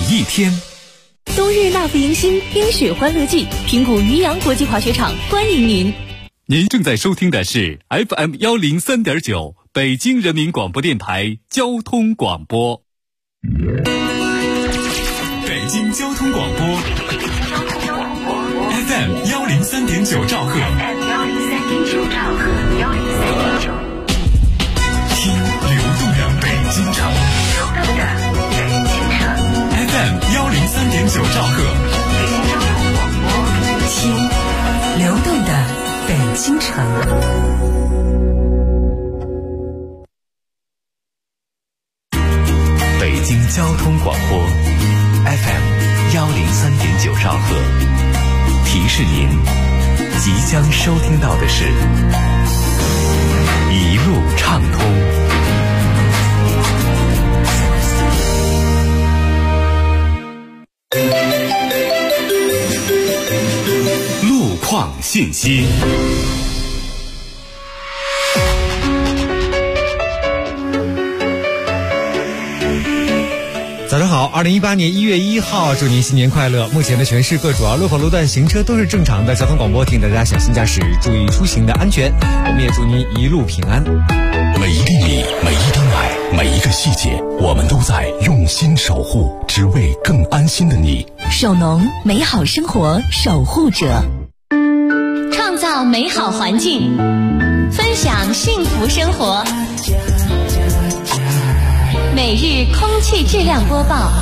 一天。 冬日纳福迎新冰雪欢乐季，平谷渔阳国际滑雪场欢迎您。 您正在收听的是 FM103.9 北京人民广播电台交通广播。北京交通广播 FM103.9 兆赫，听流动的北京城。FM103.9 兆赫， 听流动的北京城。 北京交通广播 FM103.9 兆赫，提示您即将收听到的是一路畅通。 路况信息。 早上好，2018年1月1号，祝您新年快乐。目前的全市各主要路口路段行车都是正常的，交通广播提醒大家小心驾驶，注意出行的安全。我们也祝您一路平安。 每一粒米，每一灯霾，每一个细节，我们都在用心守护，只为更安心的你。 首农，美好生活守护者，创造美好环境，分享幸福生活。每日空气质量播报。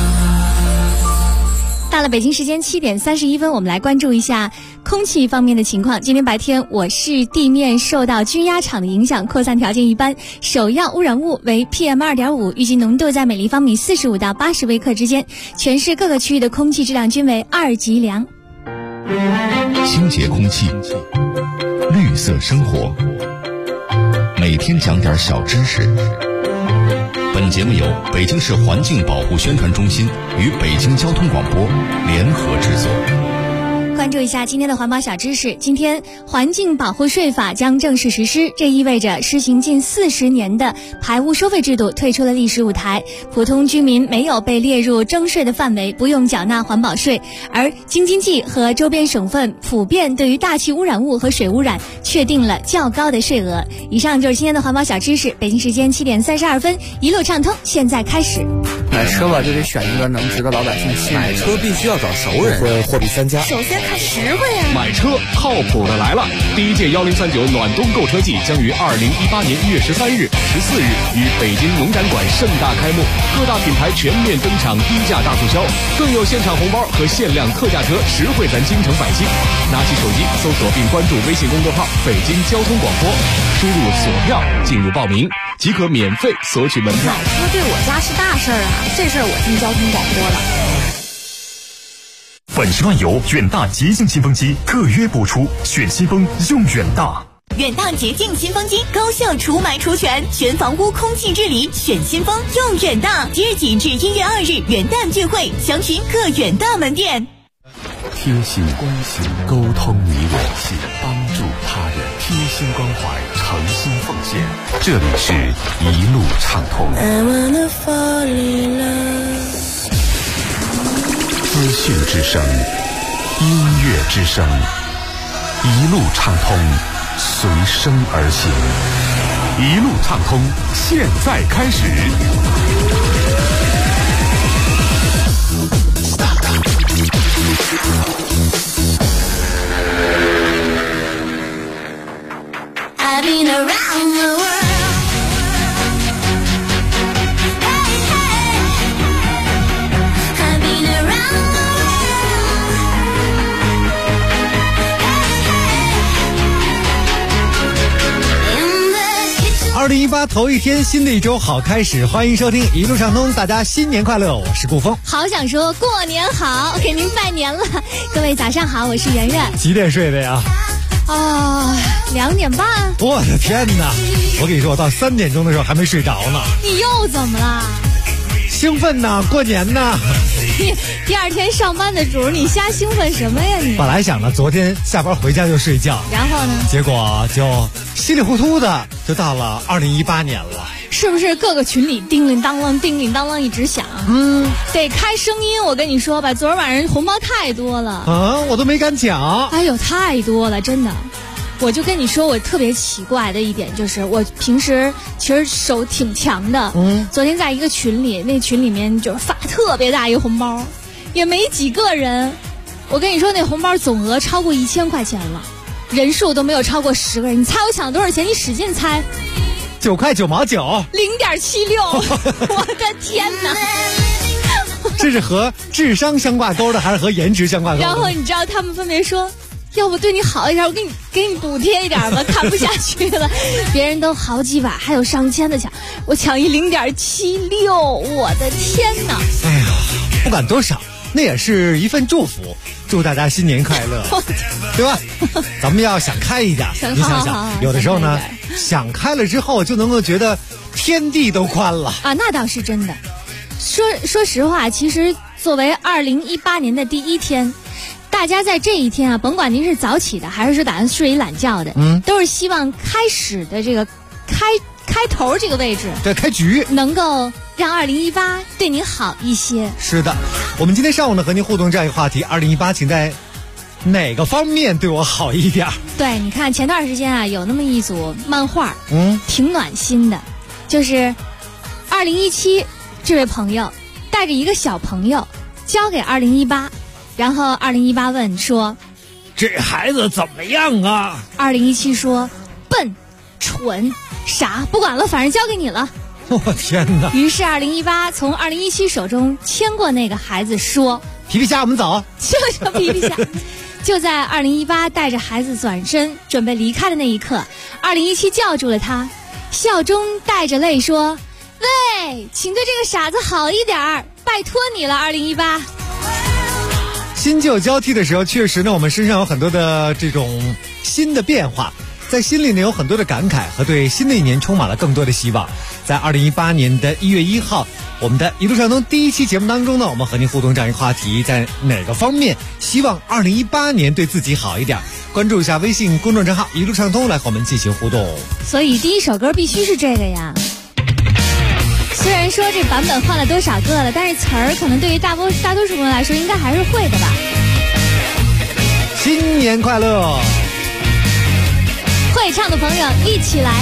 到了北京时间7点31分，我们来关注一下空气方面的情况。今天白天，我市地面受到均压场的影响，扩散条件一般，首要污染物为 PM2.5， 预计浓度在每立方米45到80微克之间。全市各个区域的空气质量均为2级良。 清洁空气，绿色生活，每天讲点小知识。本节目由北京市环境保护宣传中心与北京交通广播联合制作。 关注一下今天的环保小知识。今天环境保护税法将正式实施，这意味着施行近40年的排污收费制度退出了历史舞台，普通居民没有被列入征税的范围，不用缴纳环保税，而京津冀和周边省份普遍对于大气污染物和水污染确定了较高的税额。以上就是今天的环保小知识。北京时间7点32分，一路畅通，现在开始。 买车吧，就得选一个能值得老百姓信任。 买车必须要找熟人，货比三家。 首先看实惠呀。 买车靠谱的来了！第一届1039暖冬购车季将于2018年1月13日、14日于北京农展馆盛大开幕，各大品牌全面登场低价大促销，更有现场红包和限量特价车，实惠咱京城百姓。拿起手机搜索并关注微信公众号北京交通广播，输入索票进入报名，即可免费索取门票。 买车对我家是大事儿啊，这事儿我听交通广播了。 本时段由远大洁净新风机特约播出，选新风用远大。 远大洁净新风机高效除霾除醛，全房屋空气治理，选新风用远大。即日起至1月2日元旦聚会，详询各远大门店。 贴心关心，沟通你我心，帮助他人，贴心关怀，诚心奉献。这里是一路畅通。资讯之声，音乐之声，一路畅通，随声而行。 一路畅通，现在开始。 I've been around the world. ...2018头一天，新的一周好开始，欢迎收听一路畅通，大家新年快乐，我是顾峰。 好想说过年好，给您拜年了。各位早上好，我是圆圆。 几点睡的呀 ？2点半。 我的天哪！我跟你说，我到3点钟的时候还没睡着呢。 你又怎么了？ 兴奋呐，过年呐！ 第二天上班的主，你瞎兴奋什么呀你？ 本来想着昨天下班回家就睡觉， 然后呢？ 结果就稀里糊涂的就到了2018年了。 是不是各个群里叮铃当啷叮铃当啷一直响？得开声音。我跟你说吧，昨儿晚上红包太多了啊，我都没敢抢。 哎呦，太多了，真的。我就跟你说，我特别奇怪的一点就是，我平时其实手挺强的。昨天在一个群里，那群里面就是发特别大一个红包，也没几个人。我跟你说，那红包总额超过1000块钱了，人数都没有超过10个人。你猜我抢了多少钱？你使劲猜。 9块9毛9。 0.76。我的天哪！ 这是和智商相挂钩的，还是和颜值相挂钩的？ 然后你知道他们分别说，要不对你好一点，我给你补贴一点吧，看不下去了。别人都好几百，还有上千的抢，我抢一0.76，我的天哪！ 哎呀，不管多少，那也是一份祝福，祝大家新年快乐，对吧？咱们要想开一点，你想想，有的时候呢，想开了之后就能够觉得天地都宽了啊，那倒是真的。说实话，其实作为2018年的第一天，大家在这一天啊，甭管您是早起的，还是说打算睡一懒觉的，都是希望开始的这个开头这个位置， 对，开局能够让2018对您好一些。 是的，我们今天上午呢和您互动这样一个话题：2018，请在哪个方面对我好一点？ 对，你看前段时间啊，有那么一组漫画，挺暖心的，就是2017这位朋友带着一个小朋友交给2018，然后2018问说：“ 这孩子怎么样啊 ？”2017说：“笨、蠢、傻，不管了，反正交给你了。” 我天哪！ 于是2018从2017手中牵过那个孩子，说：“ 皮皮虾，我们走。” 就叫皮皮虾。就在2018带着孩子转身准备离开的那一刻，2017叫住了他，笑中带着泪说：“喂，请对这个傻子好一点儿，拜托你了，2018。” 新旧交替的时候，确实呢，我们身上有很多的这种新的变化，在心里呢有很多的感慨和对新的一年充满了更多的希望。在2018年的1月1号，我们的一路畅通第一期节目当中呢，我们和您互动这样一个话题，在哪个方面希望2018年对自己好一点？关注一下微信公众账号一路畅通来和我们进行互动。 所以第一首歌必须是这个呀。虽然说这版本换了多少个了，但是词儿可能对于大多数人来说应该还是会的吧。 新年快乐！ 会唱的朋友一起来。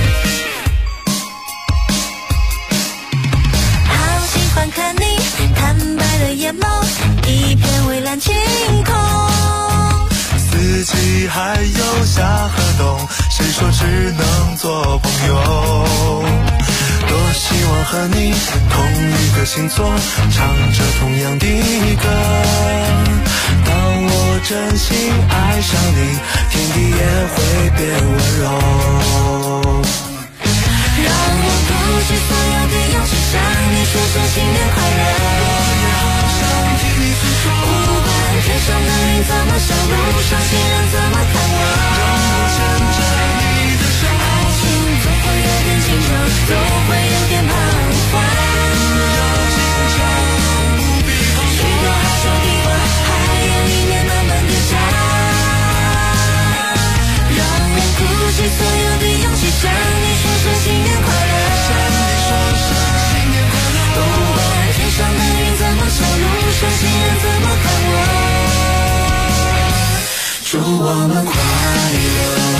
好喜欢看你坦白的眼眸，一片蔚蓝晴空。 四季还有夏和冬，谁说只能做朋友？多希望和你同一个星座，唱着同样的歌。当我真心爱上你，天地也会变温柔。 让我鼓起所有的勇气，向你说声新年快乐。我也好想听你诉说，不管天上的云怎么笑，路上行人怎么看我。让我牵着你的手，爱情总会有点紧张，总会有点彷徨。要紧张不必慌，许多好说的话，还有一年慢慢的长。让我鼓起所有的勇气，向你说声新年快乐。向你说声新年快乐。不管天上的云怎么笑，路上行人怎么看我。祝我们快乐。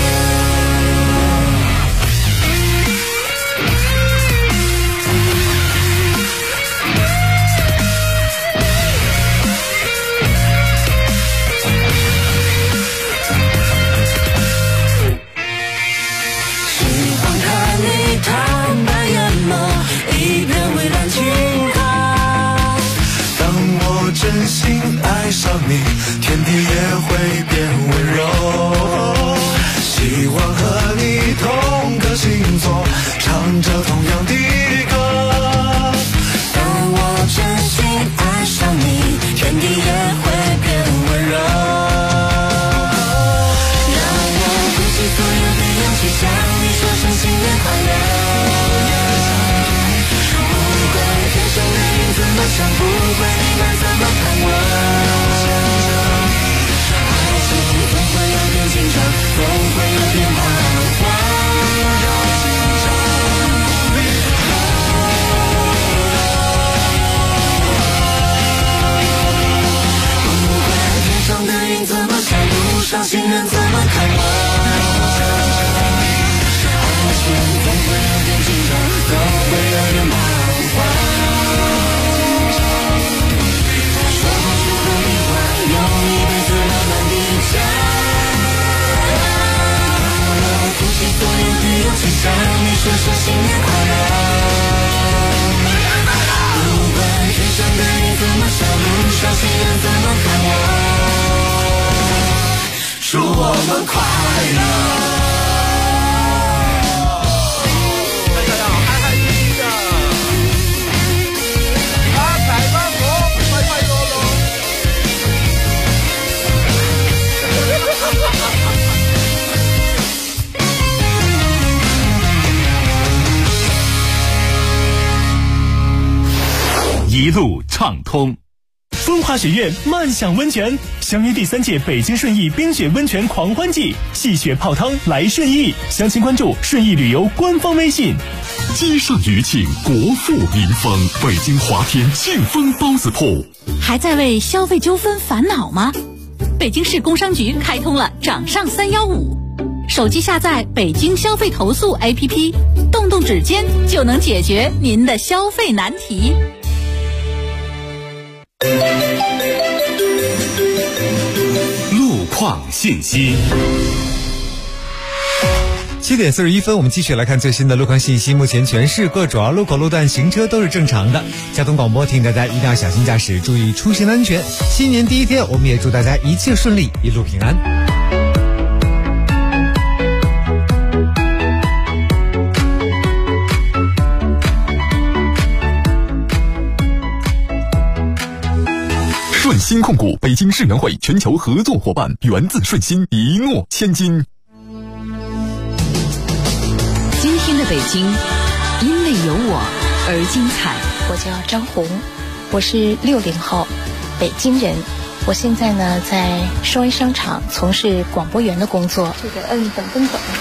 真心爱上你，天地也会变温柔。希望和你同个星座，唱着同样的歌。 当我真心爱上你，天地也会变温柔。让我鼓起所有的勇气，向你说声新年快乐。不管天上的云怎么想，不管你们怎么看我。爱情心人怎么看我？祝我们快乐。 一路畅通。 风华雪苑漫享温泉相约第3届北京顺义冰雪温泉狂欢季，戏雪泡汤来顺义，详情关注顺义旅游官方微信。 积善余庆，国富民丰，北京华天庆丰包子铺。 还在为消费纠纷烦恼吗？北京市工商局开通了掌上315，手机下载北京消费投诉 APP， 动动指尖就能解决您的消费难题。 路况信息。 7点41分，我们继续来看最新的路况信息。目前全市各主要路口路段行车都是正常的。交通广播提醒大家一定要小心驾驶，注意出行安全。新年第一天，我们也祝大家一切顺利，一路平安。 顺心控股北京世园会全球合作伙伴，源自顺心，一诺千金。 今天的北京，因为有我而精彩。 我叫张红，我是60后，北京人。我现在呢在双一商场从事广播员的工作。这个摁等。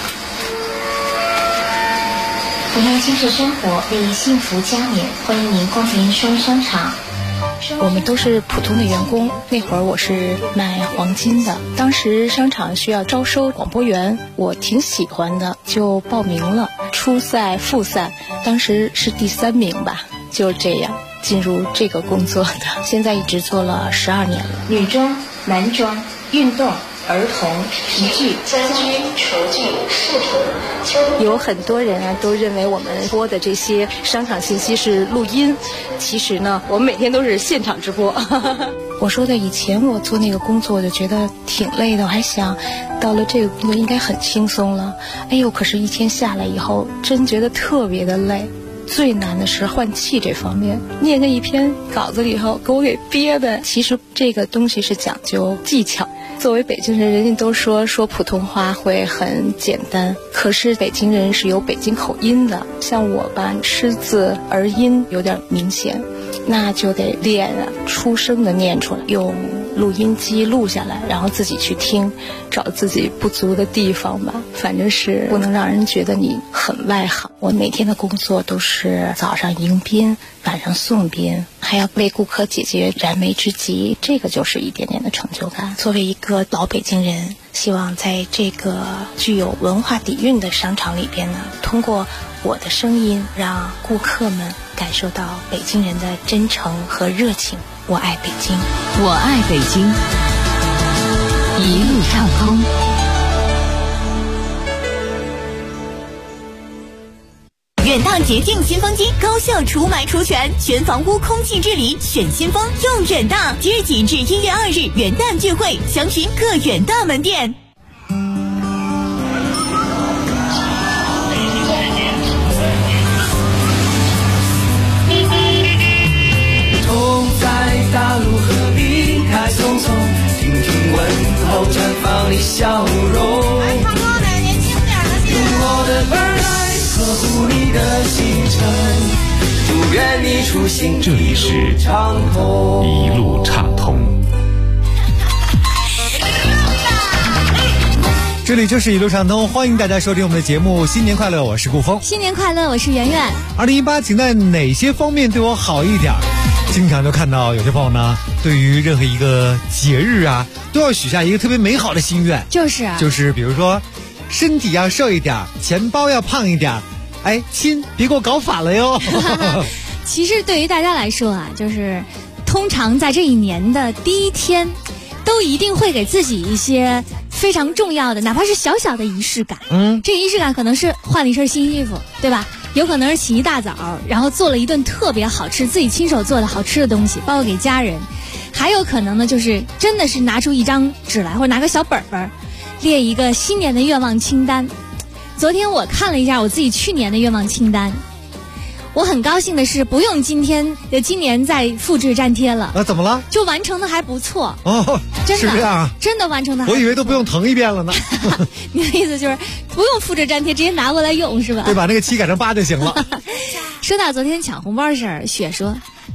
我要精致生活，为幸福加冕，欢迎您光临双一商场。 我们都是普通的员工，那会儿我是卖黄金的，当时商场需要招收广播员，我挺喜欢的，就报名了。初赛、复赛，当时是第3名吧，就这样进入这个工作的。现在一直做了12年了。 女装、男装、运动、儿童、皮具、家居、厨具、饰品。 有很多人啊都认为我们播的这些商场信息是录音，其实呢我们每天都是现场直播。我说的以前我做那个工作我就觉得挺累的，我还想到了这个工作应该很轻松了，哎呦，可是一天下来以后真觉得特别的累。最难的是换气这方面，念个一篇稿子以后给我给憋的。其实这个东西是讲究技巧，作为北京人，人家都说普通话会很简单，可是北京人是有北京口音的，像我吧，吃字儿音有点明显，那就得练啊，出声的念出来，用录音机录下来，然后自己去听，找自己不足的地方吧。反正是不能让人觉得你很外行。我每天的工作都是早上迎宾，晚上送宾，还要为顾客解决燃眉之急，这个就是一点点的成就感。作为一个老北京人，希望在这个具有文化底蕴的商场里边呢，通过我的声音让顾客们感受到北京人的真诚和热情。我爱北京， 我爱北京，一路畅通。 远大洁净新风机，高效除霾除醛，全房屋空气治理，选新风用远大。即日起至1月2日元旦聚会，详询各远大门店。 大路何必太匆匆，听听问候，绽放你笑容。来唱歌的年轻点的，用我的耳来呵护你的行程，祝愿你出行这里是畅通， 一路畅通。 这里就是一路畅通，欢迎大家收听我们的节目。新年快乐，我是顾峰。 新年快乐，我是圆圆。 2018，请在哪些方面对我好一点？经常就看到有些朋友呢，对于任何一个节日啊，都要许下一个特别美好的心愿，就是比如说，身体要瘦一点，钱包要胖一点，哎，亲，别给我搞反了哟。 其实对于大家来说啊，就是通常在这一年的第一天，都一定会给自己一些非常重要的，哪怕是小小的仪式感。这个仪式感可能是换了一身新衣服，对吧？有可能是起一大早，然后做了一顿特别好吃，自己亲手做的好吃的东西，包括给家人。 还有可能呢，就是真的是拿出一张纸来，或者拿个小本本，列一个新年的愿望清单。昨天我看了一下我自己去年的愿望清单，我很高兴的是不用今年再复制粘贴了。 怎么了？ 就完成的还不错哦， 真的是这样啊， 真的完成的还不错。 我以为都不用腾一遍了呢。 你的意思就是不用复制粘贴，直接拿过来用是吧？ 对，把那个7改成8就行了。 说到昨天抢红包的事儿，雪说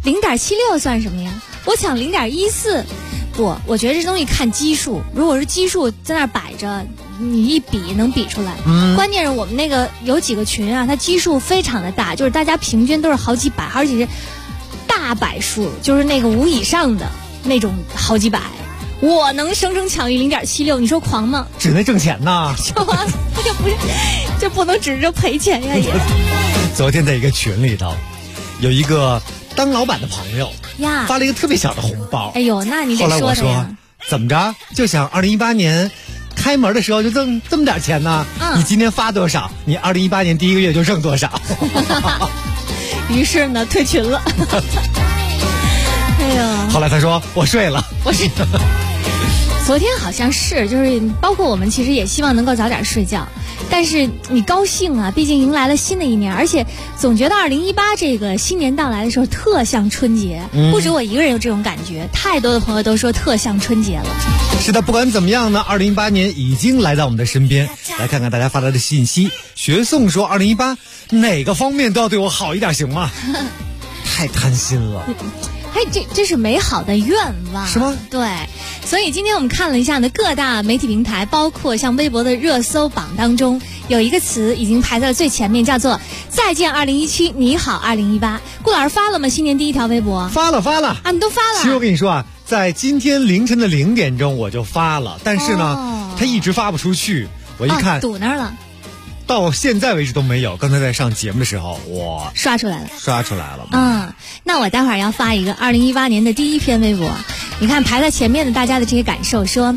0.76算什么呀？我抢0.14。不，我觉得这东西看基数，如果是基数在那儿摆着，你一比能比出来。关键是我们那个有几个群啊，它基数非常的大，就是大家平均都是好几百，而且是大百数，就是那个5以上的那种好几百。我能生生抢一0.76，你说狂吗？ 只能挣钱呐， 就不能指着赔钱呀也。 昨天在一个群里头，有一个当老板的朋友呀， 发了一个特别小的红包。 哎呦，那你得说他呀。 后来我说，怎么着？就想2018年开门的时候就挣这么点钱呢？你今年发多少，你2018年第一个月就挣多少。 于是呢，退群了。哎呀， 后来他说我睡了。 昨天好像是，就是包括我们其实也希望能够早点睡觉，但是你高兴啊，毕竟迎来了新的一年，而且总觉得2018这个新年到来的时候特像春节，不止我一个人有这种感觉，太多的朋友都说特像春节了。 是的，不管怎么样呢，2018年已经来到我们的身边。来看看大家发来的信息，学颂说2018哪个方面都要对我好一点行吗？太贪心了。 哎，这是美好的愿望， 是吗？ 对，所以今天我们看了一下呢，各大媒体平台，包括像微博的热搜榜当中，有一个词已经排在了最前面，叫做“再见2017，你好2018”。顾老师发了吗？新年第一条微博？ 发了啊，你都发了。 其实我跟你说啊，在今天凌晨的0点钟我就发了，但是呢，它一直发不出去。我一看， 堵那儿了。 到现在为止都没有。刚才在上节目的时候，我刷出来了。那我待会儿要发一个2018年的第一篇微博。你看排在前面的大家的这些感受，说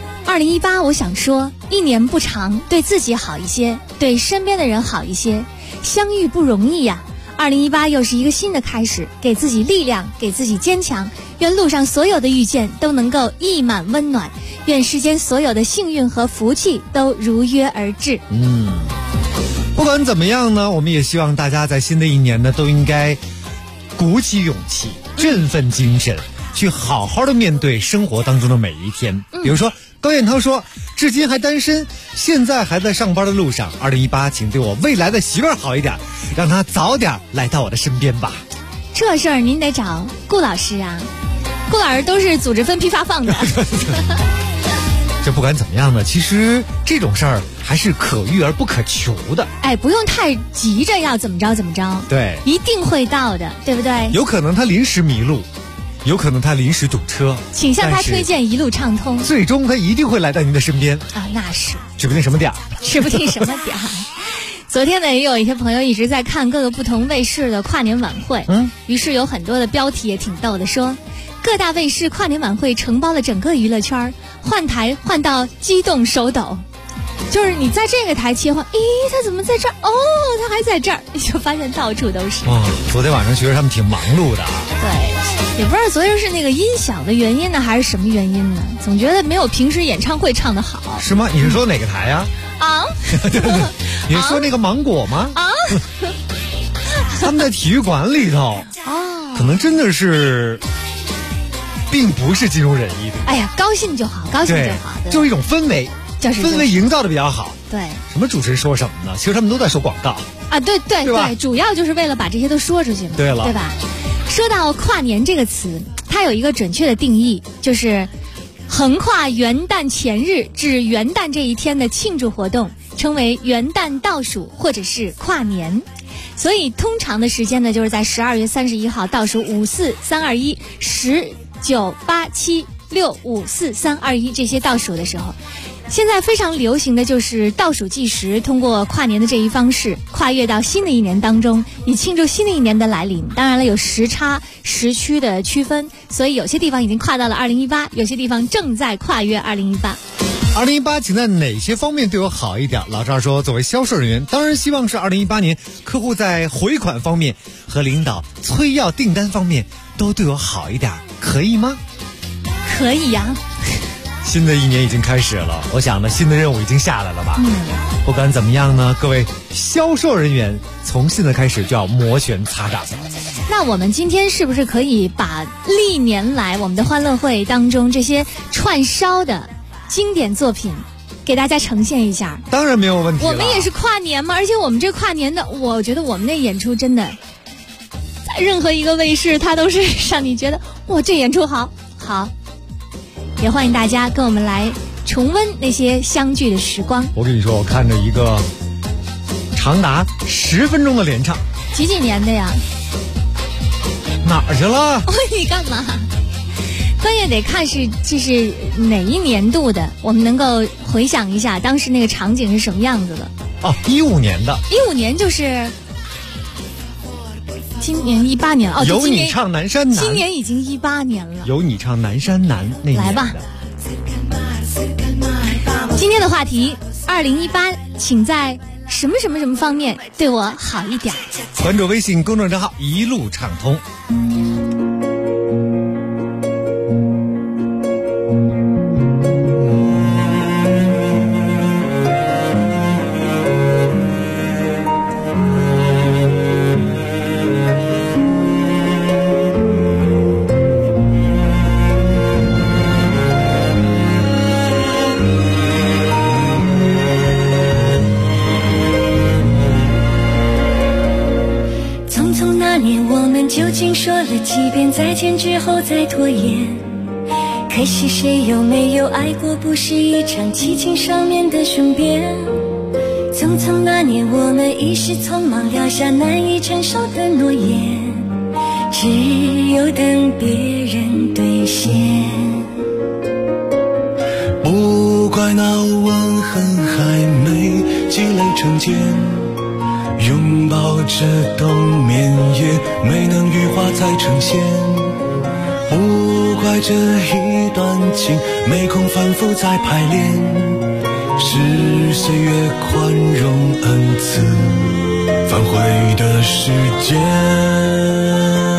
2018我想说，一年不长，对自己好一些，对身边的人好一些。相遇不容易呀，2018又是一个新的开始，给自己力量，给自己坚强。愿路上所有的遇见都能够溢满温暖，愿世间所有的幸运和福气都如约而至。 不管怎么样呢，我们也希望大家在新的一年呢，都应该鼓起勇气，振奋精神，去好好的面对生活当中的每一天。比如说高彦涛说，至今还单身，现在还在上班的路上，2018请对我未来的媳妇儿好一点，让她早点来到我的身边吧。 这事儿您得找顾老师啊，顾老师都是组织分批发放的。 这不管怎么样呢，其实这种事儿还是可遇而不可求的。 哎，不用太急着要怎么着怎么着， 对， 一定会到的，对不对？ 有可能他临时迷路，有可能他临时堵车， 请向他推荐一路畅通， 最终他一定会来到您的身边啊！那是， 指不定什么点儿， 指不定什么点儿。昨天呢，也有一些朋友一直在看各个不同卫视的跨年晚会，于是有很多的标题也挺逗的，说各大卫视跨年晚会承包了整个娱乐圈，换台换到激动手抖。就是你在这个台切换，咦，他怎么在这儿？哦，他还在这儿，你就发现到处都是。 昨天晚上觉得他们挺忙碌的。 对，也不知道昨天是那个音响的原因呢，还是什么原因呢？总觉得没有平时演唱会唱得好。 是吗？你是说哪个台呀？你是说那个芒果吗？他们在体育馆里头。可能真的是，并不是尽如人意的。 哎呀，高兴就好，高兴就好， 就是一种氛围。氛围营造的比较好。 对， 什么主持人说什么呢？其实他们都在说广告啊，对，主要就是为了把这些都说出去嘛。 对了， 对吧？说到跨年这个词，它有一个准确的定义，就是横跨元旦前日至元旦这一天的庆祝活动，称为元旦倒数或者是跨年。所以通常的时间呢，就是在12月31号倒数5、4、3、2、1、10、9、8、7、6、5、4、3、2、1这些倒数的时候。现在非常流行的就是倒数计时，通过跨年的这一方式跨越到新的一年当中，以庆祝新的一年的来临。当然了，有时差时区的区分，所以有些地方已经跨到了2018，有些地方正在跨越2018。 2018请在哪些方面对我好一点？老赵说，作为销售人员，当然希望是2018年客户在回款方面和领导催要订单方面都对我好一点，可以吗？ 可以呀。 新的一年已经开始了，我想呢，新的任务已经下来了吧？不管怎么样呢，各位销售人员从现在开始就要摩拳擦掌。 那我们今天是不是可以把历年来我们的欢乐会当中这些串烧的经典作品给大家呈现一下？ 当然没有问题了。 我们也是跨年嘛，而且我们这跨年的，我觉得我们那演出真的，在任何一个卫视，它都是让你觉得哇，这演出好。也欢迎大家跟我们来重温那些相聚的时光。 我跟你说，我看着一个长达10分钟的联唱， 几年的呀？ 哪儿去了？ 你干嘛？关键得看这是哪一年度的，我们能够回想一下当时那个场景是什么样子的。 哦，15年的。 15年就是今年18年哦。 有你唱南山南， 今年已经18年了。 有你唱南山南那年的。 来吧。今天的话题，2018，请在什么方面对我好一点？ 关注微信公众账号一路畅通。 究竟说了几遍再见之后再拖延？可惜谁有没有爱过，不是一场激情上面的雄辩。匆匆那年我们一时匆忙撂下难以承受的诺言，只有等别人兑现。 不怪那吻痕还没积累成茧，拥抱着冬眠也没能羽化再成仙，不怪这一段情没空反复再排练，是岁月宽容恩赐反悔的时间。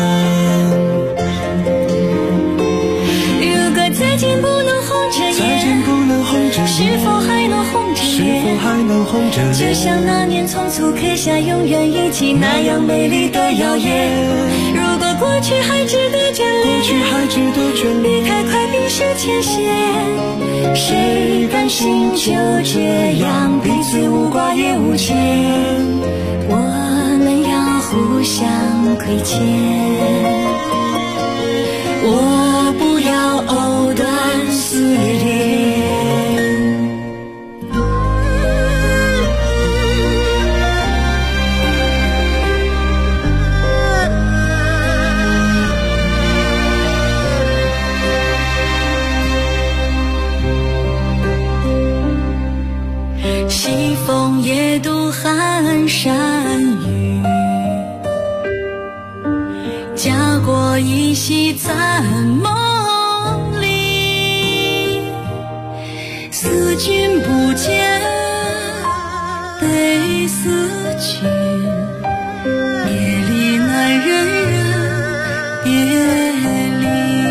如果再见不能红着眼，是否还能红着眼？就像那年匆促刻下永远一起那样美丽的谣言。如果过去还值得眷恋，别太快冰释前嫌。谁甘心就这样彼此无挂也无牵？我们要互相亏欠。我不要藕断丝连。西风夜渡寒山雨，家国依稀在梦里。思君不见悲思君，夜里难忍别离。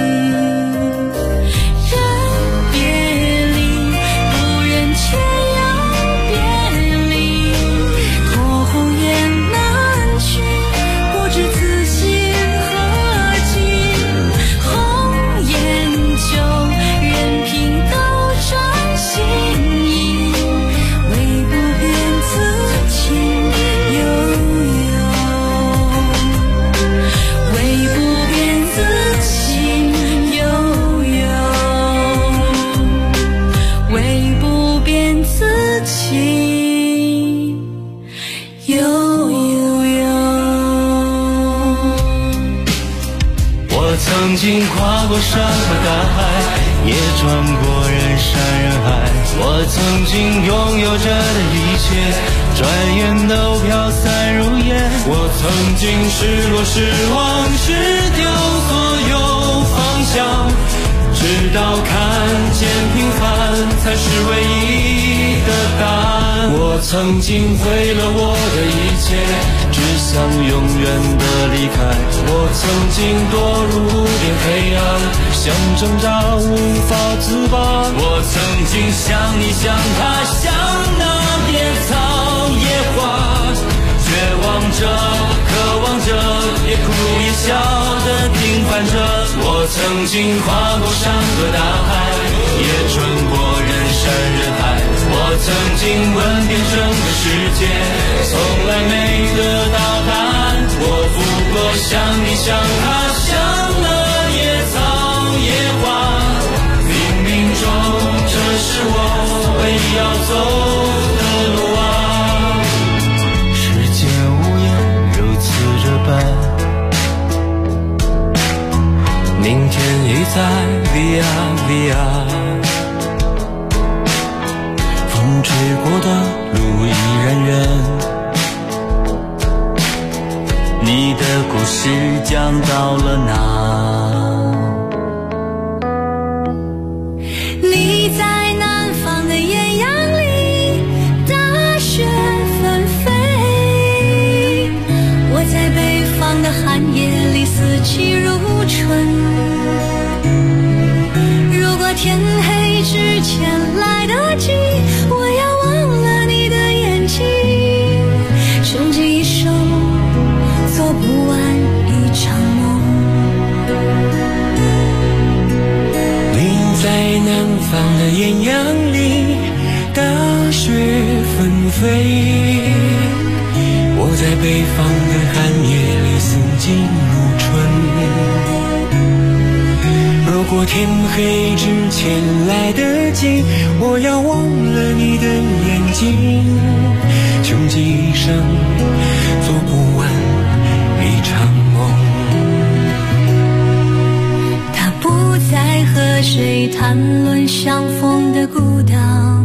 曾经跨过山和大海，也穿过人山人海。我曾经拥有着的一切，转眼都飘散如烟。我曾经失落失望失掉所有方向，直到看见平凡才是唯一的答案。 我曾经毁了我的一切，只想永远的离开。我曾经堕入无边黑暗，想挣扎无法自拔。我曾经像你像他，像那野草野花，绝望着渴望着，也哭也笑的平凡着。我曾经跨过山和大海，也穿过人山人海。我曾经问遍整个世界，从来没得到答案。我不过像你像他，像那野草野花。冥冥中这是我唯一要走的路啊。世界无言如此这般，明天已在 via via， 风吹过的路依然远，你的故事讲到了哪？ 你在南方的艳阳里，大雪纷飞，我在北方的寒夜里，四季如春。如果天黑之前来得及，我要忘了你的眼睛，穷极一生做不完一场梦。 你在南方的艳阳里，大雪纷飞，我在北方的寒夜里，四季如春。如果天黑之前来得及，我要忘了你的眼睛，穷极一生做不完一场梦。 他不再和谁谈论相逢的孤岛，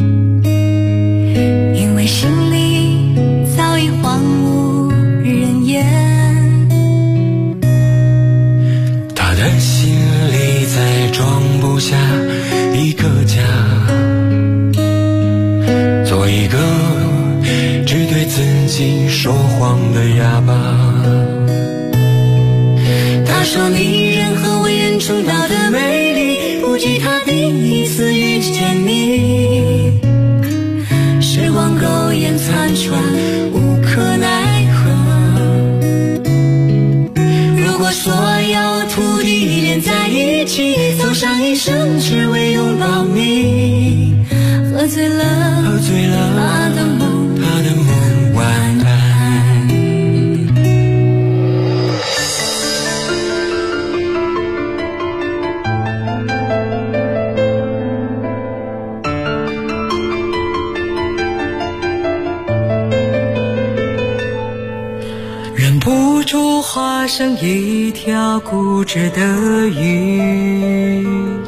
因为心里早已荒无人烟。 他的心里再装不下一个家，做一个只对自己说谎的哑巴。他说你人和为人称道的美丽，不及他第一次遇见你。时光苟延残喘，无可奈何。如果说要土地连在一起，走上一生只为拥抱你。喝醉了他的梦，晚安。忍不住化成一条固执的鱼，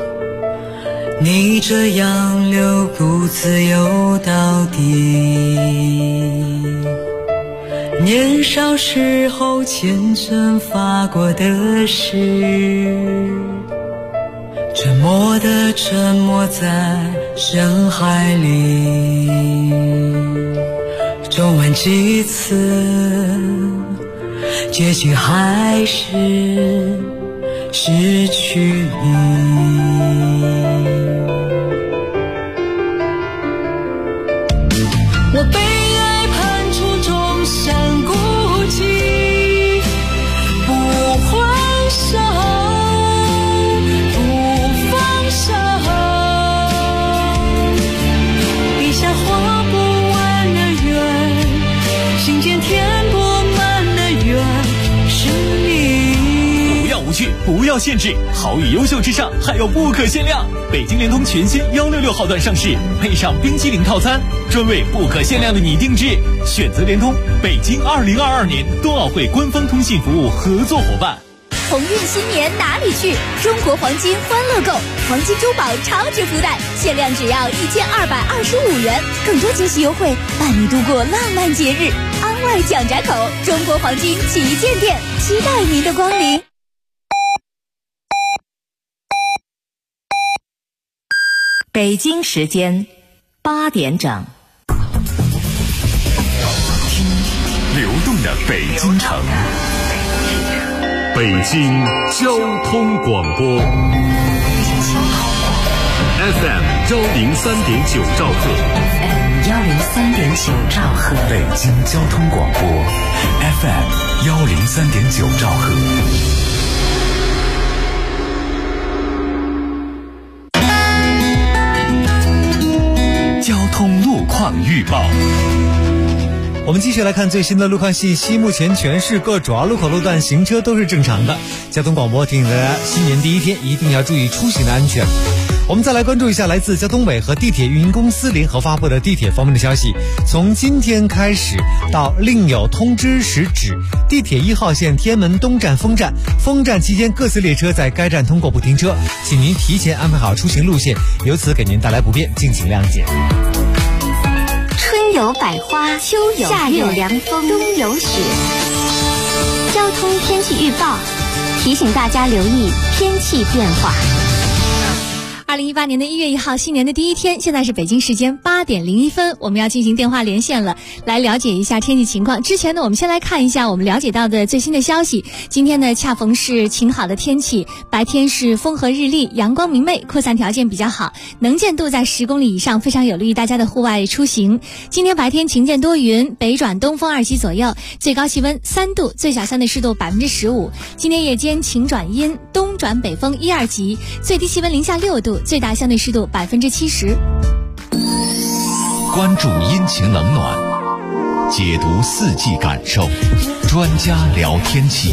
你这样留不自由到底。年少时候虔诚发过的誓，沉默地沉没在深海里。重问几次，结局还是失去你。我被爱判处终身孤寂，不还手，不放手，笔下画不完的圆，心间填不满的缘，是你。 不要无趣，不要限制，好与优秀之上还有不可限量。北京联通全新166号段上市，配上冰淇淋套餐，专为不可限量的你定制。选择联通，北京2022年冬奥会官方通信服务合作伙伴。 鸿运新年哪里去？中国黄金欢乐购，黄金珠宝超值福袋，限量只要1225元，更多惊喜优惠，伴你度过浪漫节日。安外蒋宅口中国黄金旗舰店，期待您的光临。 北京时间8点整。 的北京城。北京交通广播 FM 103.9兆赫， 103.9兆赫， 北京交通广播 FM 103.9兆赫。交通路况预报。 我们继续来看最新的路况信息。目前全市各主要路口路段行车都是正常的。交通广播提醒大家，新年第一天一定要注意出行的安全。我们再来关注一下来自交通委和地铁运营公司联合发布的地铁方面的消息。从今天开始到另有通知时止，地铁1号线天安门东站封站期间各次列车在该站通过不停车，请您提前安排好出行路线，由此给您带来不便，敬请谅解。 春有百花，秋有夏有凉风，冬有雪。交通天气预报提醒大家留意天气变化。 2018年的1月1号，新年的第一天，现在是北京时间8点01分，我们要进行电话连线了，来了解一下天气情况。之前呢，我们先来看一下我们了解到的最新的消息。今天呢，恰逢是晴好的天气，白天是风和日丽，阳光明媚，扩散条件比较好，能见度在10公里以上，非常有利于大家的户外出行。今天白天晴间多云，北转东风2级左右，最高气温3度，最小相对湿度15%。今天夜间晴转阴，东转北风1、2级，最低气温零下6度。最大相对湿度70%。 关注阴晴冷暖，解读四季感受，专家聊天气。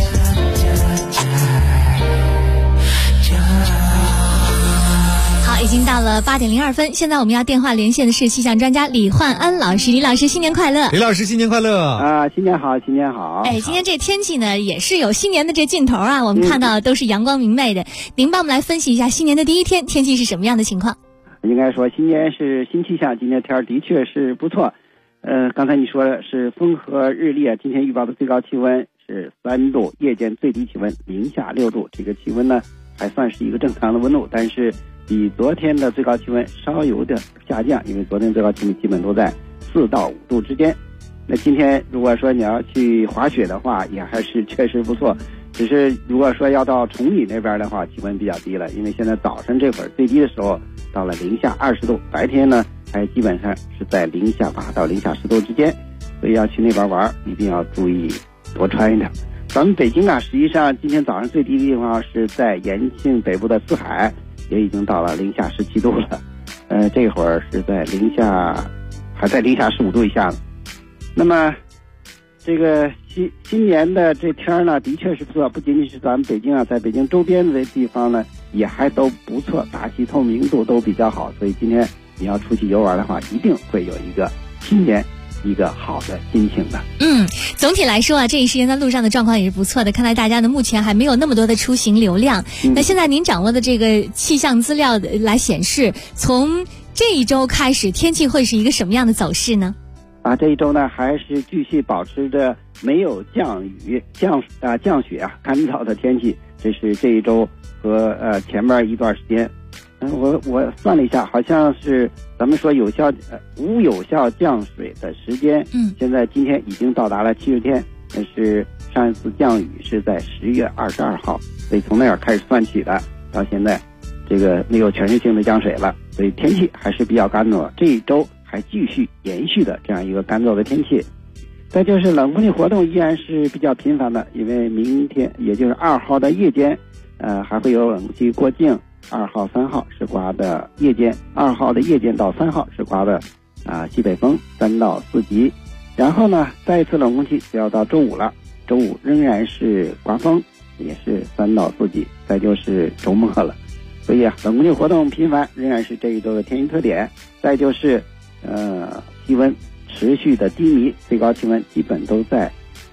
好，已经到了8点02分，现在我们要电话连线的是气象专家李焕安老师。李老师新年快乐！ 李老师新年快乐啊！新年好，新年好！ 哎，今天这天气呢，也是有新年的这劲头啊，我们看到都是阳光明媚的。您帮我们来分析一下新年的第一天天气是什么样的情况？ 应该说新年是新气象，今天天的确是不错。刚才你说的是风和日丽啊，今天预报的最高气温是3度，夜间最低气温零下6度，这个气温呢还算是一个正常的温度，但是比昨天的最高气温稍有点下降，因为昨天最高气温基本都在4到5度之间。那今天如果说你要去滑雪的话，也还是确实不错，只是如果说要到崇礼那边的话，气温比较低了，因为现在早上这会儿最低的时候到了零下20度，白天呢还基本上是在零下8到零下10度之间，所以要去那边玩一定要注意多穿一点。咱们北京啊，实际上今天早上最低的地方是在延庆北部的四海，也已经到了零下17度了，这会儿是在还在零下15度以下呢。那么这个新年的这天呢，的确是不错，不仅仅是咱们北京啊，在北京周边的地方呢，也还都不错，大气透明度都比较好，所以今天你要出去游玩的话，一定会有一个新年一个好的心情的。 总体来说啊，这一时间在路上的状况也是不错的，看来大家呢目前还没有那么多的出行流量。那现在您掌握的这个气象资料来显示，从这一周开始天气会是一个什么样的走势呢？ 这一周呢还是继续保持着没有降雨、降雪啊干燥的天气，这是这一周和前面一段时间。我算了一下，好像是咱们说无有效降水的时间，现在今天已经到达了70天，但是上一次降雨是在10月22号，所以从那儿开始算起的，到现在这个没有全市性的降水了，所以天气还是比较干燥，这一周还继续延续的这样一个干燥的天气。再就是冷空气活动依然是比较频繁的，因为明天也就是2号的夜间还会有冷空气过境，2号3号是刮的夜间，2号的夜间到3号是刮的西北风3到4级。然后呢再一次冷空气就要到周五了，周五仍然是刮风，也是3到4级。再就是周末了，所以冷空气活动频繁仍然是这一周的天气特点。再就是气温持续的低迷，最高气温基本都在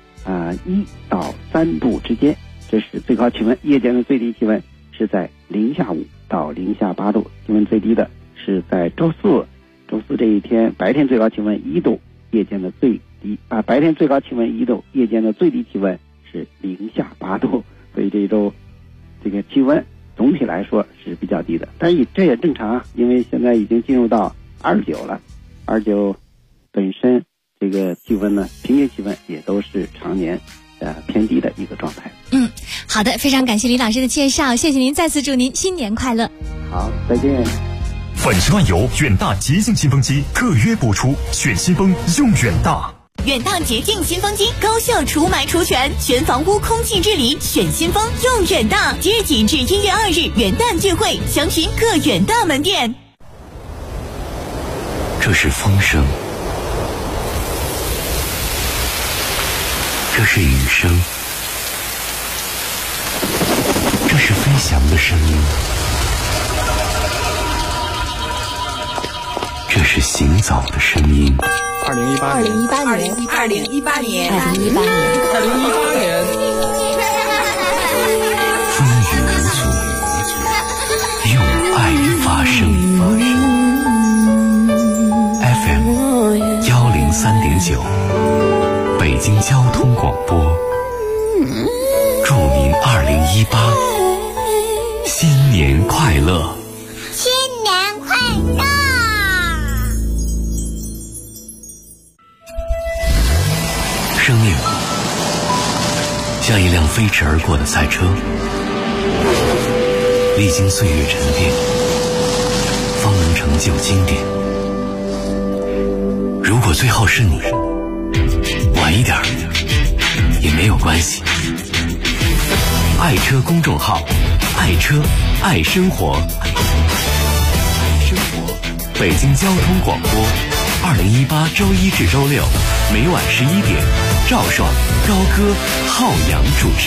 1到3度之间，这是最高气温。夜间的最低气温是在零下5到零下8度，气温最低的是在周四这一天，白天最高气温1度，夜间的最低白天最高气温1度，夜间的最低气温是零下8度，所以这一周这个气温总体来说是比较低的，但是这也正常，因为现在已经进入到29了，29本身这个气温呢，平均气温也都是常年偏低的一个状态。 好的，非常感谢李老师的介绍，谢谢您，再次祝您新年快乐。 好，再见。 粉十万油远大洁净新风机特约播出，选新风用远大。 远大洁净新风机高效除霾除醛，全房屋空气治理，选新风用远大。即日起至1月2日元旦聚会，详询各远大门店。 这是风声，这是雨声，这是飞翔的声音，这是行走的声音。 2018年， 风雨无阻，用爱发声。FM 103.9，北京交通广播。祝您2018新年快乐！ 新年快乐！ 生命像一辆飞驰而过的赛车，历经岁月沉淀，方能成就经典。如果最后是你，晚一点也没有关系。爱车公众号，爱车爱生活，北京交通广播，2018周一至周六每晚11点，赵爽、高歌、浩洋主持。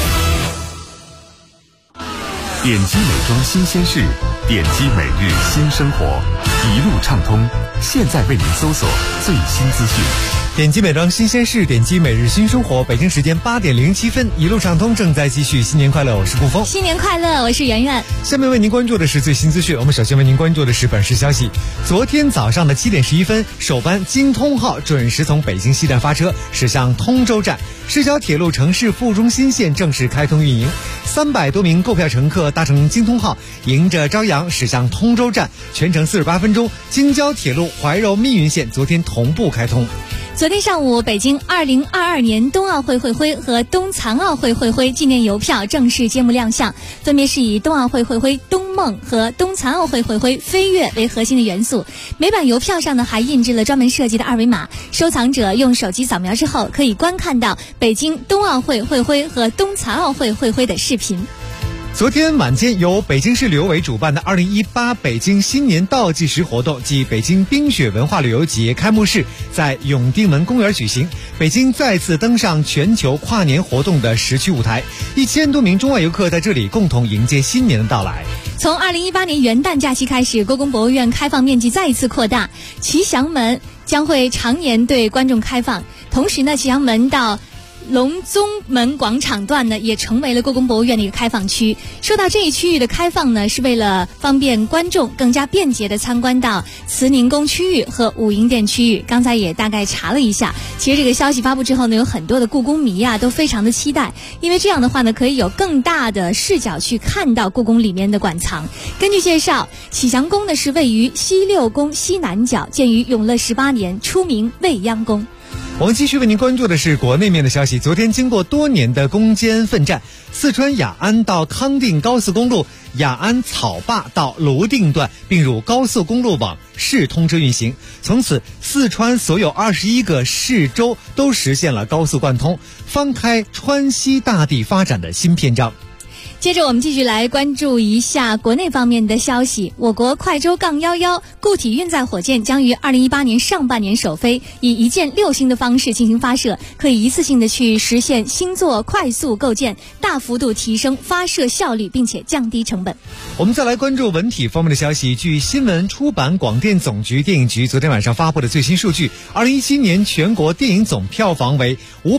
点击美妆新鲜事，点击每日新生活，一路畅通。现在为您搜索最新资讯。 点击美妆新鲜事，点击每日新生活。北京时间8点07分，一路畅通正在继续。新年快乐，我是顾峰。 新年快乐，我是圆圆。 下面为您关注的是最新资讯。我们首先为您关注的是本市消息。昨天早上的7点11分，首班京通号准时从北京西站发车，驶向通州站。市郊铁路城市副中心线正式开通运营，300多名购票乘客搭乘京通号，迎着朝阳驶向通州站，全程48分钟。京郊铁路怀柔密云线昨天同步开通。 昨天上午，北京2022年冬奥会会徽和冬残奥会会徽纪念邮票正式揭幕亮相，分别是以冬奥会会徽冬梦和冬残奥会会徽飞跃为核心的元素。每版邮票上呢还印制了专门设计的二维码，收藏者用手机扫描之后，可以观看到北京冬奥会会徽和冬残奥会会徽的视频。 昨天晚间，由北京市旅游委主办的2018北京新年倒计时活动暨北京冰雪文化旅游节开幕式在永定门公园举行。北京再次登上全球跨年活动的时区舞台，1000多名中外游客在这里共同迎接新年的到来。 从2018年元旦假期开始，故宫博物院开放面积再一次扩大，骑祥门将会常年对观众开放。同时呢，骑祥门到隆宗门广场段呢，也成为了故宫博物院的一个开放区。说到这一区域的开放呢，是为了方便观众更加便捷地参观到慈宁宫区域和武英殿区域。刚才也大概查了一下，其实这个消息发布之后呢，有很多的故宫迷啊都非常的期待，因为这样的话呢，可以有更大的视角去看到故宫里面的馆藏。根据介绍，启祥宫呢是位于西六宫西南角，建于永乐18年，初名未央宫。 我们继续为您关注的是国内面的消息。昨天经过多年的攻坚奋战，四川雅安到康定高速公路雅安草坝到泸定段并入高速公路网试通车运行，从此四川所有21个市州都实现了高速贯通，翻开川西大地发展的新篇章。 接着我们继续来关注一下国内方面的消息。我国快舟-11固体运载火箭将于2018年上半年首飞，以1箭6星的方式进行发射，可以一次性的去实现星座快速构建，大幅度提升发射效率，并且降低成本。 我们再来关注文体方面的消息。据新闻出版广电总局电影局昨天晚上发布的最新数据，2017年全国电影总票房为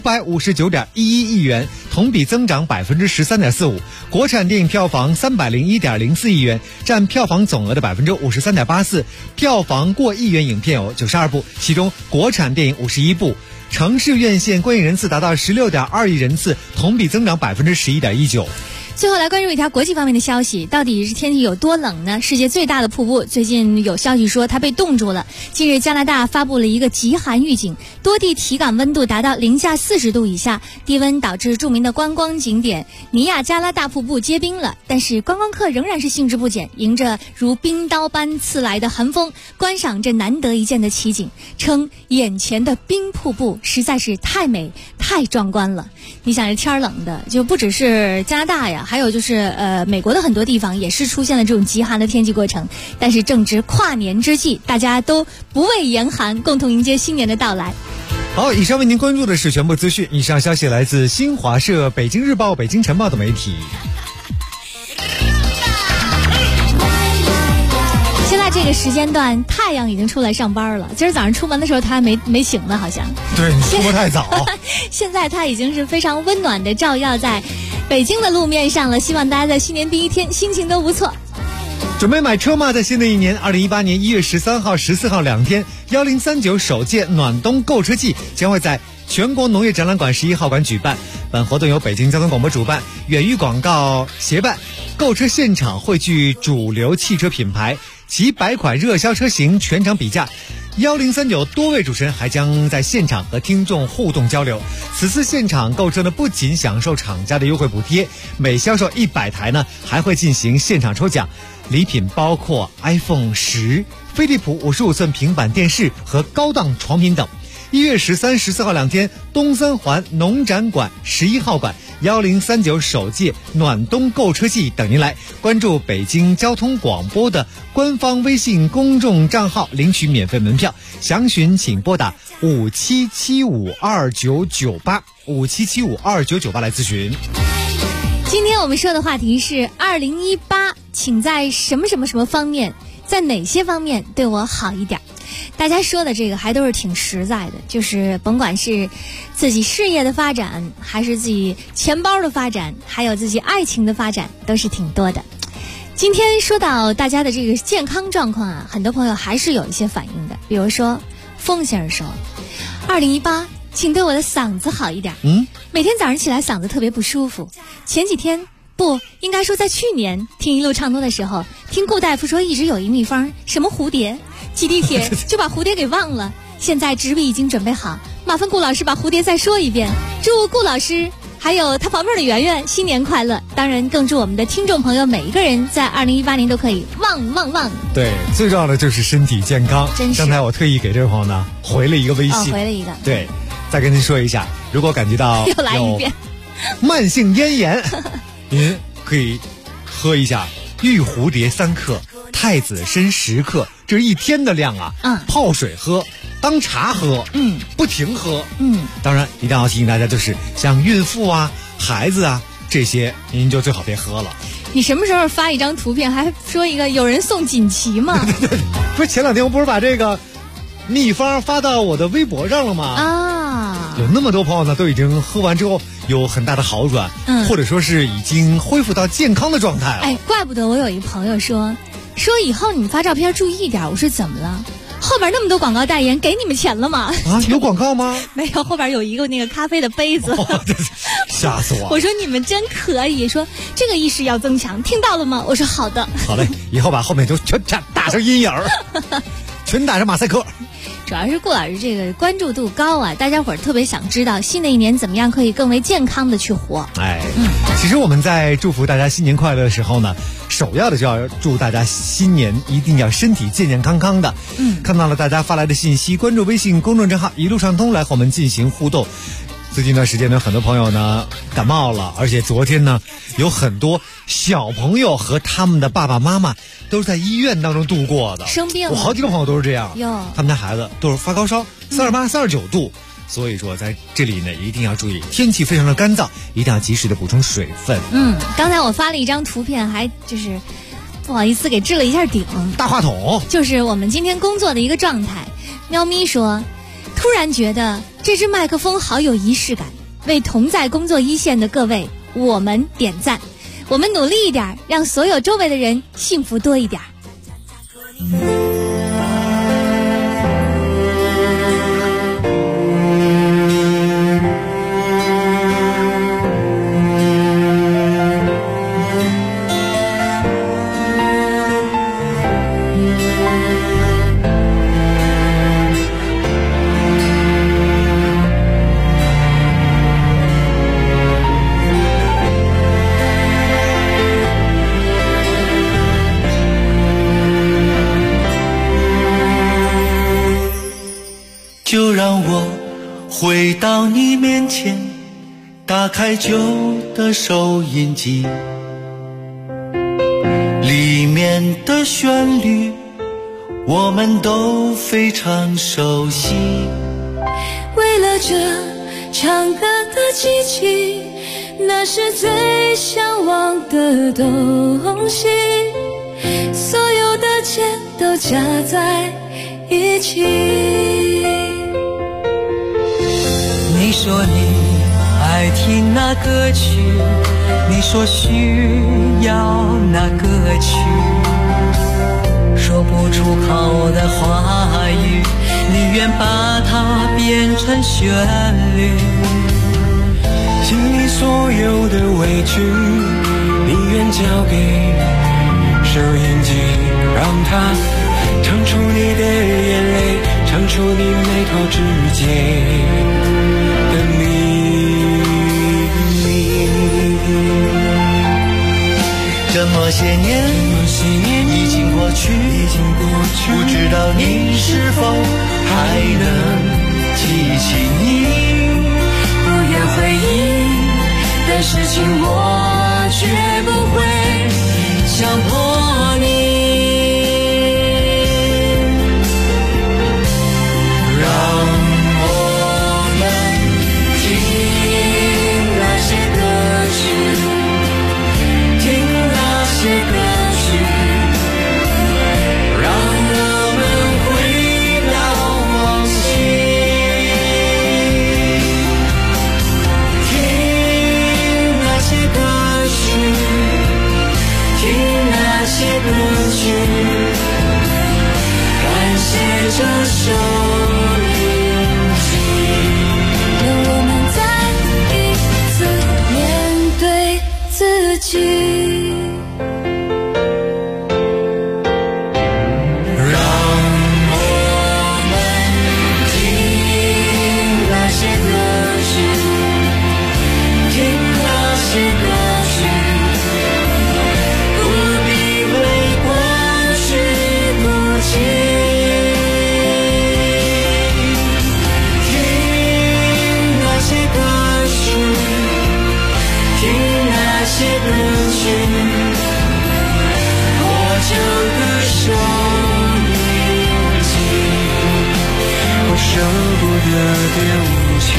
559.11亿元，同比增长13.45%。国产电影票房301.04亿元，占票房总额的53.84%，票房过亿元影片有92部，其中国产电影51部。城市院线观影人次达到16.2亿人次，同比增长11.19%。 最后来关注一条国际方面的消息，到底是天气有多冷呢？世界最大的瀑布最近有消息说它被冻住了。近日加拿大发布了一个极寒预警，多地体感温度达到-40度以下，低温导致著名的观光景点尼亚加拉大瀑布结冰了。但是观光客仍然是兴致不减，迎着如冰刀般刺来的寒风，观赏这难得一见的奇景，称眼前的冰瀑布实在是太美太壮观了。你想这天冷的，就不只是加拿大呀，还有就是美国的很多地方也是出现了这种极寒的天气过程。但是正值跨年之际，大家都不畏严寒，共同迎接新年的到来。 好，以上为您关注的是全部资讯。以上消息来自新华社、北京日报、北京晨报的媒体。 现在这个时间段，太阳已经出来上班了。今儿早上出门的时候，他还没醒呢，好像。 对，你出门太早。 现在他已经是非常温暖的照耀在北京的路面上了。希望大家在新年第一天心情都不错。 准备买车吗？在新的一年2018年1月13号、14号2天，1039首届暖冬购车季将会在全国农业展览馆11号馆举办。本活动由北京交通广播主办，远域广告协办。购车现场汇聚主流汽车品牌，几百款热销车型全场比价。1039多位主持人还将在现场和听众互动交流。此次现场购车呢，不仅享受厂家的优惠补贴，每销售100台呢，还会进行现场抽奖。礼品包括 iPhone 10、飞利浦55寸平板电视和高档床品等。1月13、14号2天，东三环农展馆11号馆1039首届暖冬购车季等您来。关注北京交通广播的官方微信公众账号领取免费门票，详询请拨打57752998 57752998来咨询。 今天我们说的话题是2018，请在什么方面，在哪些方面对我好一点。大家说的这个还都是挺实在的，就是甭管是自己事业的发展，还是自己钱包的发展，还有自己爱情的发展，都是挺多的。今天说到大家的这个健康状况啊，很多朋友还是有一些反应的。比如说凤先生说，2018请对我的嗓子好一点。每天早上起来嗓子特别不舒服，前几天不应该说在去年听一路畅通的时候，听顾大夫说一直有一秘方，什么蝴蝶，挤地铁就把蝴蝶给忘了。现在纸笔已经准备好，麻烦顾老师把蝴蝶再说一遍。祝顾老师还有他旁边的圆圆新年快乐，当然更祝我们的听众朋友每一个人在2018年都可以旺旺旺。 对，最重要的就是身体健康。 真是。 刚才我特意给这位朋友呢回了一个微信， 回了一个。 对，再跟您说一下，如果感觉到又来一遍慢性咽炎，您可以喝一下玉蝴蝶3克，太子参10克，这是1天的量啊。泡水喝，当茶喝，不停喝。当然一定要提醒大家，就是像孕妇啊、孩子啊这些，您就最好别喝了。 你什么时候发一张图片，还说一个有人送锦旗吗？ 不是前2天我不是把这个秘方发到我的微博上了吗？ 啊， 有那么多朋友呢，都已经喝完之后有很大的好转，或者说是已经恢复到健康的状态了。 哎，怪不得我有一朋友说以后你们发照片注意一点。我说怎么了？后边那么多广告代言，给你们钱了吗？ 啊，有广告吗？ 没有，后边有一个那个咖啡的杯子。 吓死我！ 我说你们真可以，说这个意识要增强，听到了吗？我说好的。 好嘞，以后把后面就全打上阴影，全打上马赛克。 主要是顾老师这个关注度高啊，大家伙儿特别想知道新的一年怎么样可以更为健康的去活。 其实我们在祝福大家新年快乐的时候呢，首要的就要祝大家新年一定要身体健健康康的。看到了大家发来的信息，关注微信公众账号一路畅通来和我们进行互动。最近一段时间呢，很多朋友呢感冒了，而且昨天呢有很多小朋友和他们的爸爸妈妈都是在医院当中度过的， 生病了。 我好几个朋友都是这样，他们家孩子都是发高烧，38、39度。所以说在这里呢一定要注意，天气非常的干燥，一定要及时的补充水分。 刚才我发了一张图片，还就是不好意思给置了一下顶。 大话筒就是我们今天工作的一个状态。喵咪说，突然觉得这支麦克风好有仪式感，为同在工作一线的各位我们点赞，我们努力一点，让所有周围的人幸福多一点。 回到你面前，打开旧的收音机，里面的旋律我们都非常熟悉。 为了这唱歌的奇迹，那是最向往的东西，所有的钱都加在一起。 你说你爱听那歌曲，你说需要那歌曲，说不出口的话语，你愿把它变成旋律。 心里所有的委屈，你愿交给收音机，让它唱出你的眼泪，唱出你眉头之间的秘密。这么些年已经过去，不知道你是否还能记起你不愿回忆的事情，我绝不会强迫你。这首音机，让我们再一次面对自己，让我们听那些歌曲，听那些歌曲，不必为过去哭泣。舍不得丢弃，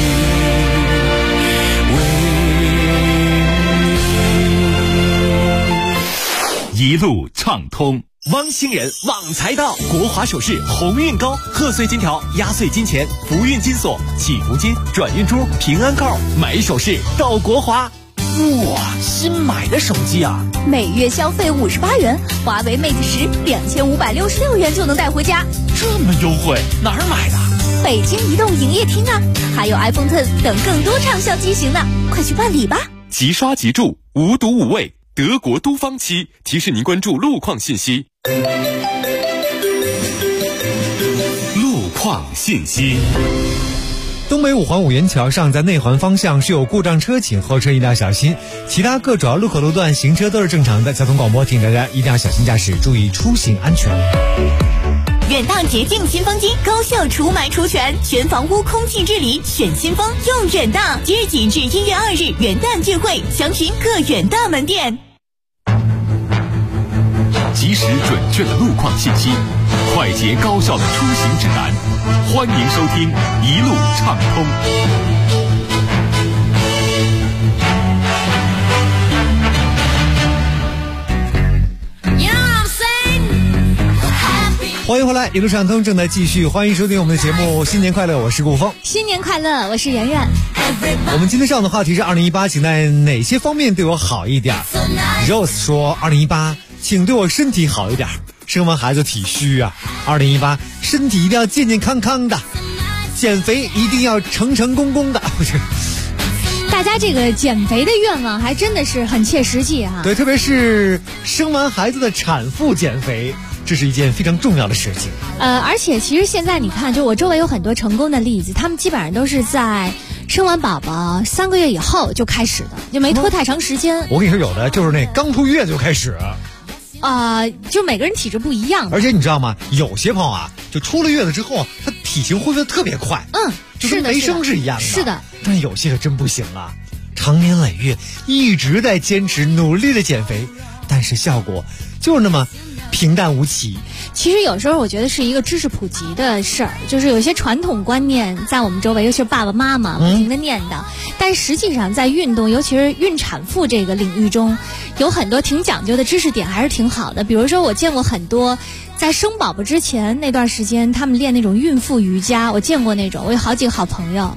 一路畅通。 汪星人旺财到，国华首饰鸿运高，贺岁金条、压岁金钱、福运金锁、祈福金、转运珠、平安扣，买首饰到国华。哇，新买的手机啊！ 每月消费58元，华为 Mate 10 2566元就能带回家， 这么优惠，哪儿买的？ 北京移动营业厅啊，还有 iPhone X 等更多畅销机型呢，快去办理吧！ 即刷即住，无毒无畏，德国都方漆提示您关注路况信息。路况信息。 东北五环五元桥上在内环方向是有故障车，请后车一定要小心。其他各主要路口路段行车都是正常的。交通广播提醒大家一定要小心驾驶，注意出行安全。 远大洁净新风机高效除霾除醛，全房屋空气治理选新风用远大。即日起至1月2日元旦聚会，详询各远大门店。 及时准确的路况信息，快捷高效的出行指南，欢迎收听一路畅通。 欢迎回来，一路畅通正在继续，欢迎收听我们的节目。新年快乐，我是顾峰。 新年快乐，我是圆圆。 我们今天上的话题是2018，请在哪些方面对我好一点 ？Rose 说2018，请对我身体好一点，生完孩子体虚啊。2018，身体一定要健健康康的，减肥一定要成成功功的。 大家这个减肥的愿望还真的是很切实际啊。 对，特别是生完孩子的产妇减肥。这是一件非常重要的事情。 而且其实现在你看，就我周围有很多成功的例子，他们基本上都是在生完宝宝3个月以后就开始的，就没拖太长时间。 我跟你说，有的就是那刚出月就开始。 就每个人体质不一样。 而且你知道吗？有些朋友啊，就出了月子之后，他体型恢复的特别快。 就跟没生是一样的。 是的， 但有些可真不行啊，长年累月一直在坚持努力的减肥，但是效果就是那么平淡无奇。 其实有时候我觉得是一个知识普及的事儿，就是有些传统观念在我们周围，尤其是爸爸妈妈不停的念叨，但实际上在运动，尤其是孕产妇这个领域中，有很多挺讲究的知识点还是挺好的。比如说我见过很多在生宝宝之前那段时间他们练那种孕妇瑜伽，我见过那种，我有好几个好朋友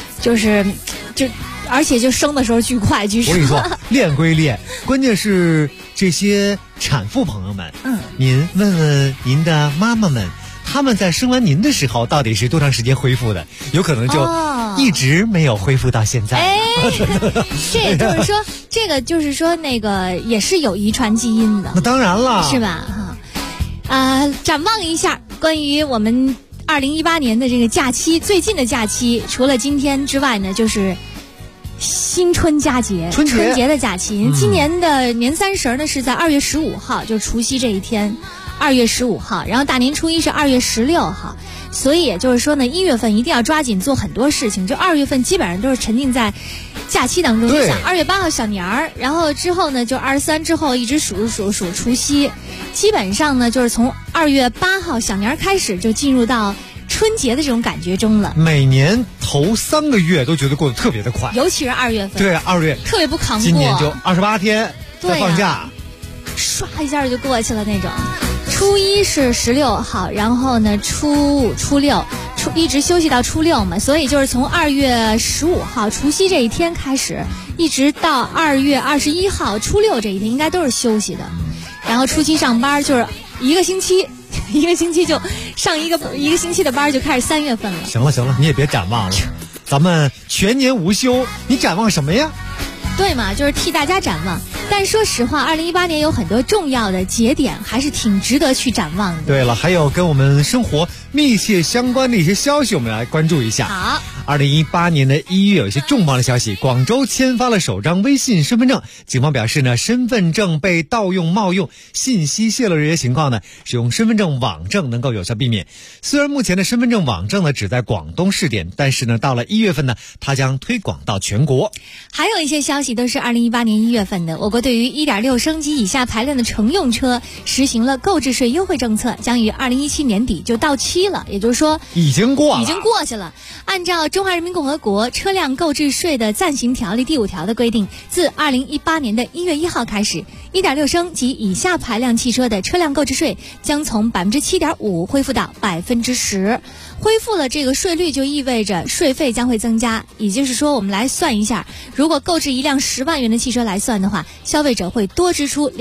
而且就生的时候巨快，据说。 我跟你说，练归练，关键是这些产妇朋友们，您问问您的妈妈们，他们在生完您的时候到底是多长时间恢复的？有可能就一直没有恢复到现在。 这也就是说，这个就是说那个也是有遗传基因的。 那当然了， 是吧？展望一下关于我们2018年的这个假期，最近的假期，除了今天之外呢，就是新春佳节，春节的假期。今年的年30呢是在2月15号，就是除夕这一天，2月15号，然后大年初一是2月16号。所以也就是说呢，1月份一定要抓紧做很多事情，就2月份基本上都是沉浸在假期当中。你想2月8号小年儿，然后之后呢就23之后一直数除夕，基本上呢就是从2月8号小年儿开始就进入到春节的这种感觉中了。 每年头3个月都觉得过得特别的快， 尤其是2月份。 对，2月特别不扛过。 今年就28天在放假， 唰一下就过去了那种。初一是16号，然后呢初5、初6，一直休息到初6嘛，所以就是从2月15号除夕这一天开始，一直到2月21号初6这一天应该都是休息的。然后初7上班，就是一个星期就上一个星期的班，就开始3月份了。 行了，你也别展望了，咱们全年无休，你展望什么呀？ 对嘛，就是替大家展望。但说实话，2018年有很多重要的节点，还是挺值得去展望的。 对了，还有跟我们生活密切相关的一些消息，我们来关注一下。 好 ，2018年的1月有一些重磅的消息，广州签发了首张微信身份证。警方表示呢，身份证被盗用、冒用、信息泄露这些情况呢，使用身份证网证能够有效避免。虽然目前的身份证网证呢只在广东试点，但是呢，到了1月份呢，它将推广到全国。 还有一些消息都是2018年1月份的。我国对于 1.6 升及以下排量的乘用车实行了购置税优惠政策，将于2017年底就到期了，也就是说已经过去了。按照中华人民共和国车辆购置税的暂行条例第5条的规定，自2018年的1月1号开始，1.6升及以下排量汽车的车辆购置税将从 7.5% 恢复到 10%。恢复了这个税率，就意味着税费将会增加。也就是说，我们来算一下，如果购置一辆10万元的汽车来算的话，消费者会多支出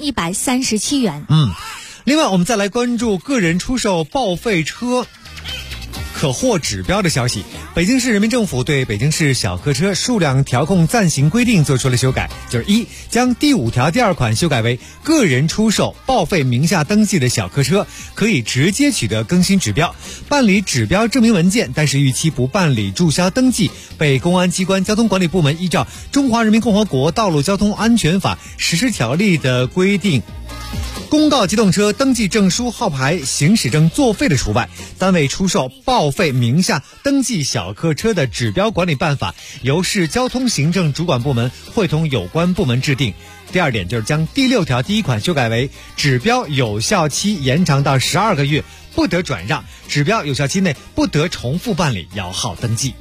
2137元。 另外我们再来关注个人出售报废车可获指标的消息。北京市人民政府对北京市小客车数量调控暂行规定做出了修改，就是将第5条第2款修改为个人出售报废名下登记的小客车可以直接取得更新指标，办理指标证明文件，但是逾期不办理注销登记，被公安机关交通管理部门依照《中华人民共和国道路交通安全法实施条例》的规定公告机动车登记证书号牌行驶证作废的除外。单位出售报废名下登记小客车的指标管理办法由市交通行政主管部门会同有关部门制定。第2点就是将第6条第1款修改为指标有效期延长到12个月，不得转让，指标有效期内不得重复办理摇号登记。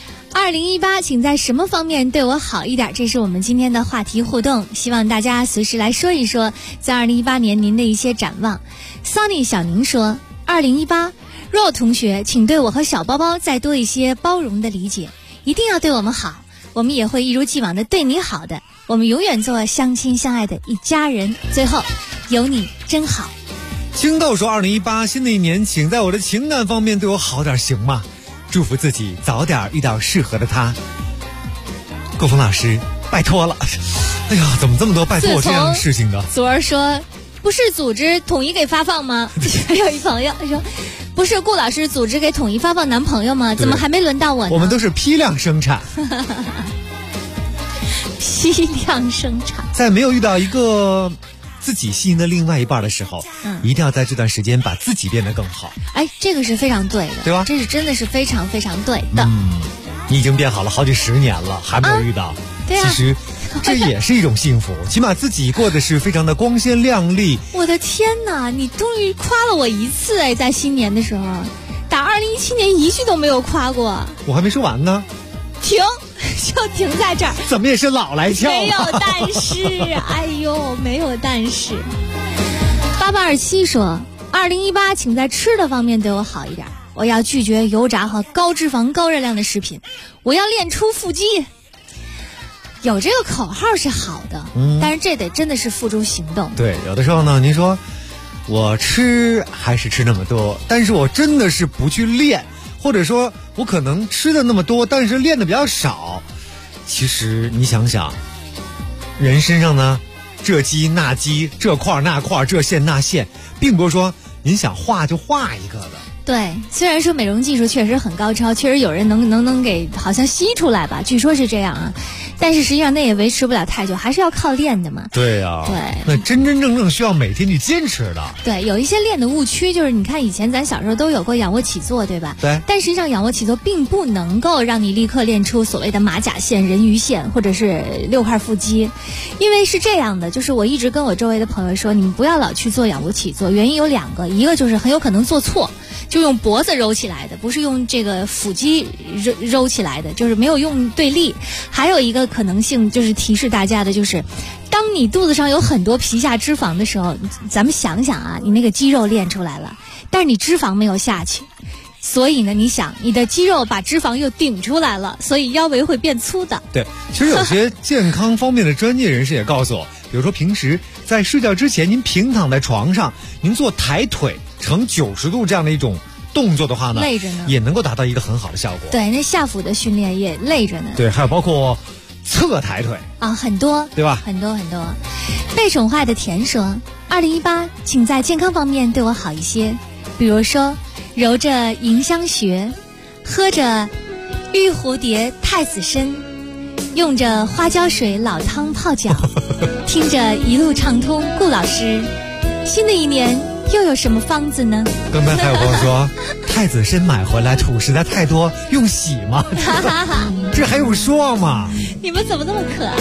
2018，请在什么方面对我好一点？这是我们今天的话题互动，希望大家随时来说一说在2018年您的一些展望。Sunny 小宁说，2018，若同学，请对我和小包包再多一些包容的理解，一定要对我们好，我们也会一如既往的对你好的，我们永远做相亲相爱的一家人。最后，有你真好。 青豆说，2018，新的一年，请在我的情感方面对我好点，行吗？祝福自己早点遇到适合的他。郭峰老师，拜托了。哎呀，怎么这么多拜托我这样的事情呢？ 昨儿说不是组织统一给发放吗？还有一朋友说，不是顾老师组织给统一发放男朋友吗？怎么还没轮到我呢？ 我们都是批量生产。 批量生产， 在没有遇到一个自己心仪的另外一半的时候，一定要在这段时间把自己变得更好。 哎，这个是非常对的， 对吧？ 这是真的是非常非常对的。 你已经变好了好几10年了，还没有遇到， 对啊， 其实这也是一种幸福，起码自己过的是非常的光鲜亮丽。 我的天哪，你终于夸了我一次哎，在新年的时候，打2017年一句都没有夸过。 我还没说完呢。 停，就停在这儿。 怎么也是老来俏。 没有但是，哎呦，没有但是。8827说，2018请在吃的方面对我好一点，我要拒绝油炸和高脂肪高热量的食品，我要练出腹肌。有这个口号是好的，但是这得真的是付诸行动。 对，有的时候呢，您说我吃还是吃那么多，但是我真的是不去练，或者说我可能吃的那么多，但是练的比较少。其实你想想，人身上呢，这肌那肌，这块那块，这线那线，并不是说您想画就画一个的。 对，虽然说美容技术确实很高超，确实有人能给好像吸出来吧，据说是这样啊，但是实际上那也维持不了太久，还是要靠练的嘛。 对呀， 对， 那真正需要每天去坚持的。 对，有一些练的误区，就是你看以前咱小时候都有过仰卧起坐，对吧？ 对。 但实际上仰卧起坐并不能够让你立刻练出所谓的马甲线、人鱼线或者是6块腹肌，因为是这样的，就是我一直跟我周围的朋友说，你们不要老去做仰卧起坐，原因有2个，一个就是很有可能做错。就用脖子揉起来的，不是用这个腹肌揉起来的，就是没有用对力。还有一个可能性就是提示大家的，就是当你肚子上有很多皮下脂肪的时候，咱们想想啊，你那个肌肉练出来了，但是你脂肪没有下去，所以呢，你想你的肌肉把脂肪又顶出来了，所以腰围会变粗的。 对，其实有些健康方面的专业人士也告诉我，比如说平时在睡觉之前，您平躺在床上，您做抬腿呈90度这样的一种动作的话呢， 累着呢， 也能够达到一个很好的效果。 对，那下腹的训练也累着呢。 对，还有包括侧抬腿啊，很多， 对吧？ 很多。被宠坏的甜说，2018请在健康方面对我好一些，比如说揉着迎香穴，喝着玉蝴蝶太子参，用着花椒水老汤泡脚，听着一路畅通顾老师。新的一年又有什么方子呢？ 刚才还有朋友说太子参买回来土实在太多，用洗吗？这还用说吗？ 你们怎么那么可爱？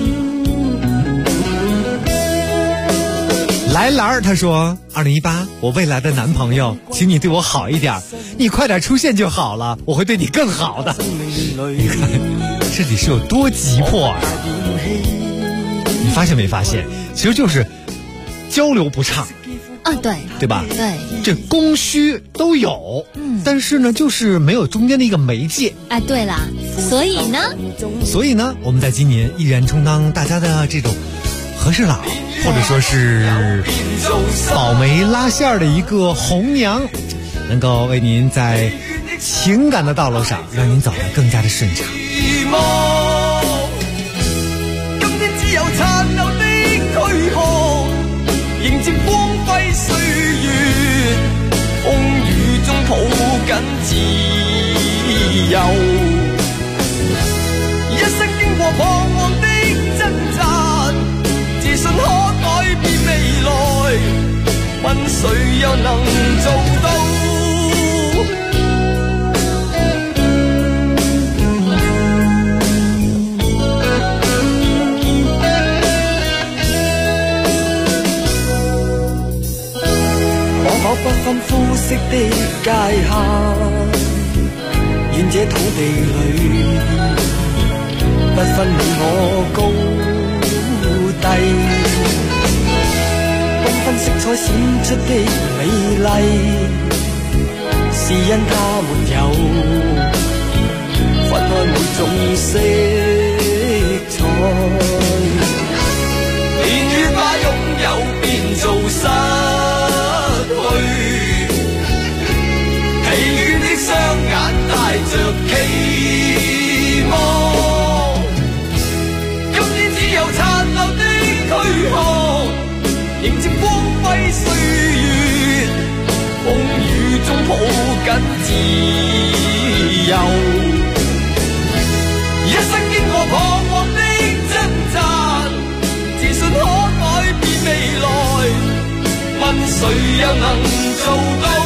来兰儿他说，2018我未来的男朋友，请你对我好一点，你快点出现就好了，我会对你更好的。你看这里是有多急迫啊！你发现没发现？其实就是交流不畅啊，对吧？ 对， 这供需都有，但是呢，就是没有中间的一个媒介。 哎，对了，所以呢， 我们在今年依然充当大家的这种和事佬，或者说是保媒拉线的一个红娘，能够为您在情感的道路上让您走得更加的顺畅。 今天只有殘留的軀殼，迎接光輝歲月，風雨中抱緊自由，一生經過彷徨的掙扎，自信可改變未來，問誰又能做到？可不分膚色的界限，願這土地裏不分你我高低，繽紛色彩閃出的美麗，是因它沒有分開每種色彩，年月把擁有變做失疲倦的雙眼帶着期望，今天只有殘留的軀殼，迎接光輝歲月，風雨中抱緊自由，一生經過彷徨的掙扎，自信可改變未來。 谁又能做到？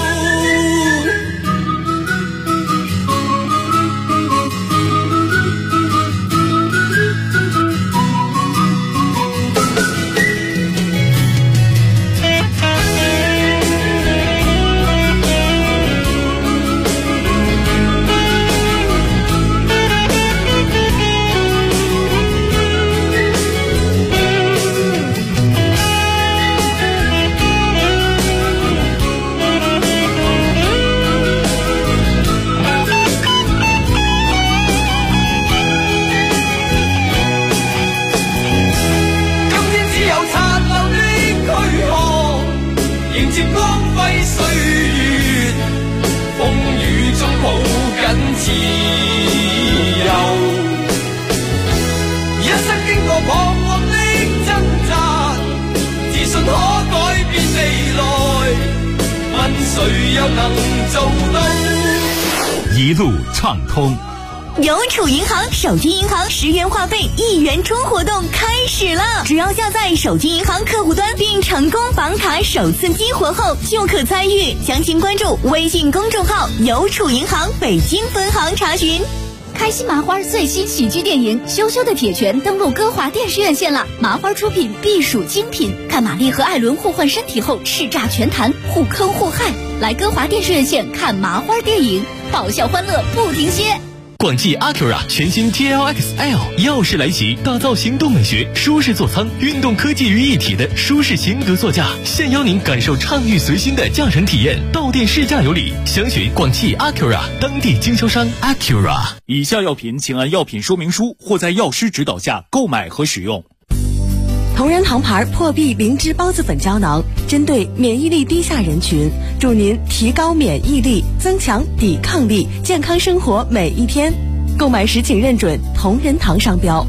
一路畅通。 邮储银行手机银行10元话费1元充活动开始了！只要下载手机银行客户端并成功绑卡首次激活后，就可参与。详情关注微信公众号“邮储银行北京分行”查询。 开心麻花最新喜剧电影《羞羞的铁拳》登陆歌华电视院线了，麻花出品，必属精品。看玛丽和艾伦互换身体后叱咤全坛，互坑互害。来歌华电视院线看麻花电影，爆笑欢乐不停歇。 广汽 Acura 全新 TLX-L 耀世来袭，打造行动美学、舒适座舱、运动科技于一体的舒适型格座驾，现邀您感受畅御随心的驾乘体验，到店试驾有礼。详询广汽 Acura 当地经销商 Acura。 以下药品请按药品说明书或在药师指导下购买和使用。 同仁堂牌破壁灵芝孢子粉胶囊，针对免疫力低下人群，助您提高免疫力，增强抵抗力，健康生活每一天。购买时请认准同仁堂商标。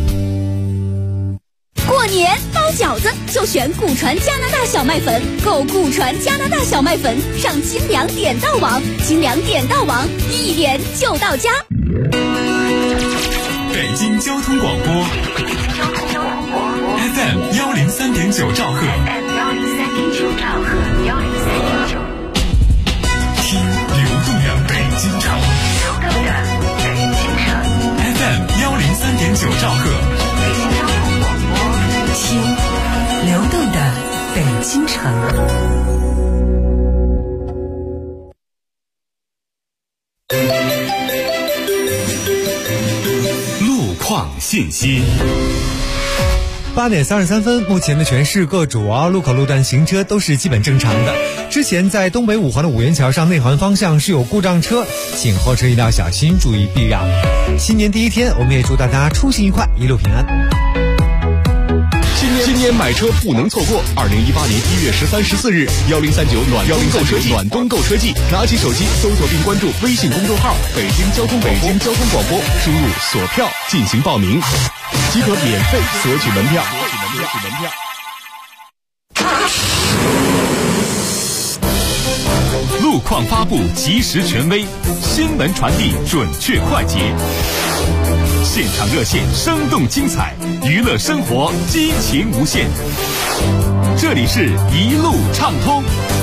过年包饺子就选古传加拿大小麦粉，购古传加拿大小麦粉上精粮点到网，精粮点到网，一点就到家。 北京交通广播 FM 103.9兆赫，听流动的北京城，FM 103.9兆赫， 听流动的北京城。 路况信息。 8点33分，目前的全市各主要路口路段行车都是基本正常的。之前在东北5环的五元桥上内环方向是有故障车，请后车一定要小心，注意避让。新年第一天，我们也祝大家出行愉快，一路平安。 今年买车不能错过！2018年1月13、14日，1039暖冬购车季，拿起手机搜索并关注微信公众号“北京交通广播”，输入锁票进行报名，即可免费索取门票。 路况发布及时权威，新闻传递准确快捷，现场热线生动精彩，娱乐生活激情无限。这里是一路畅通。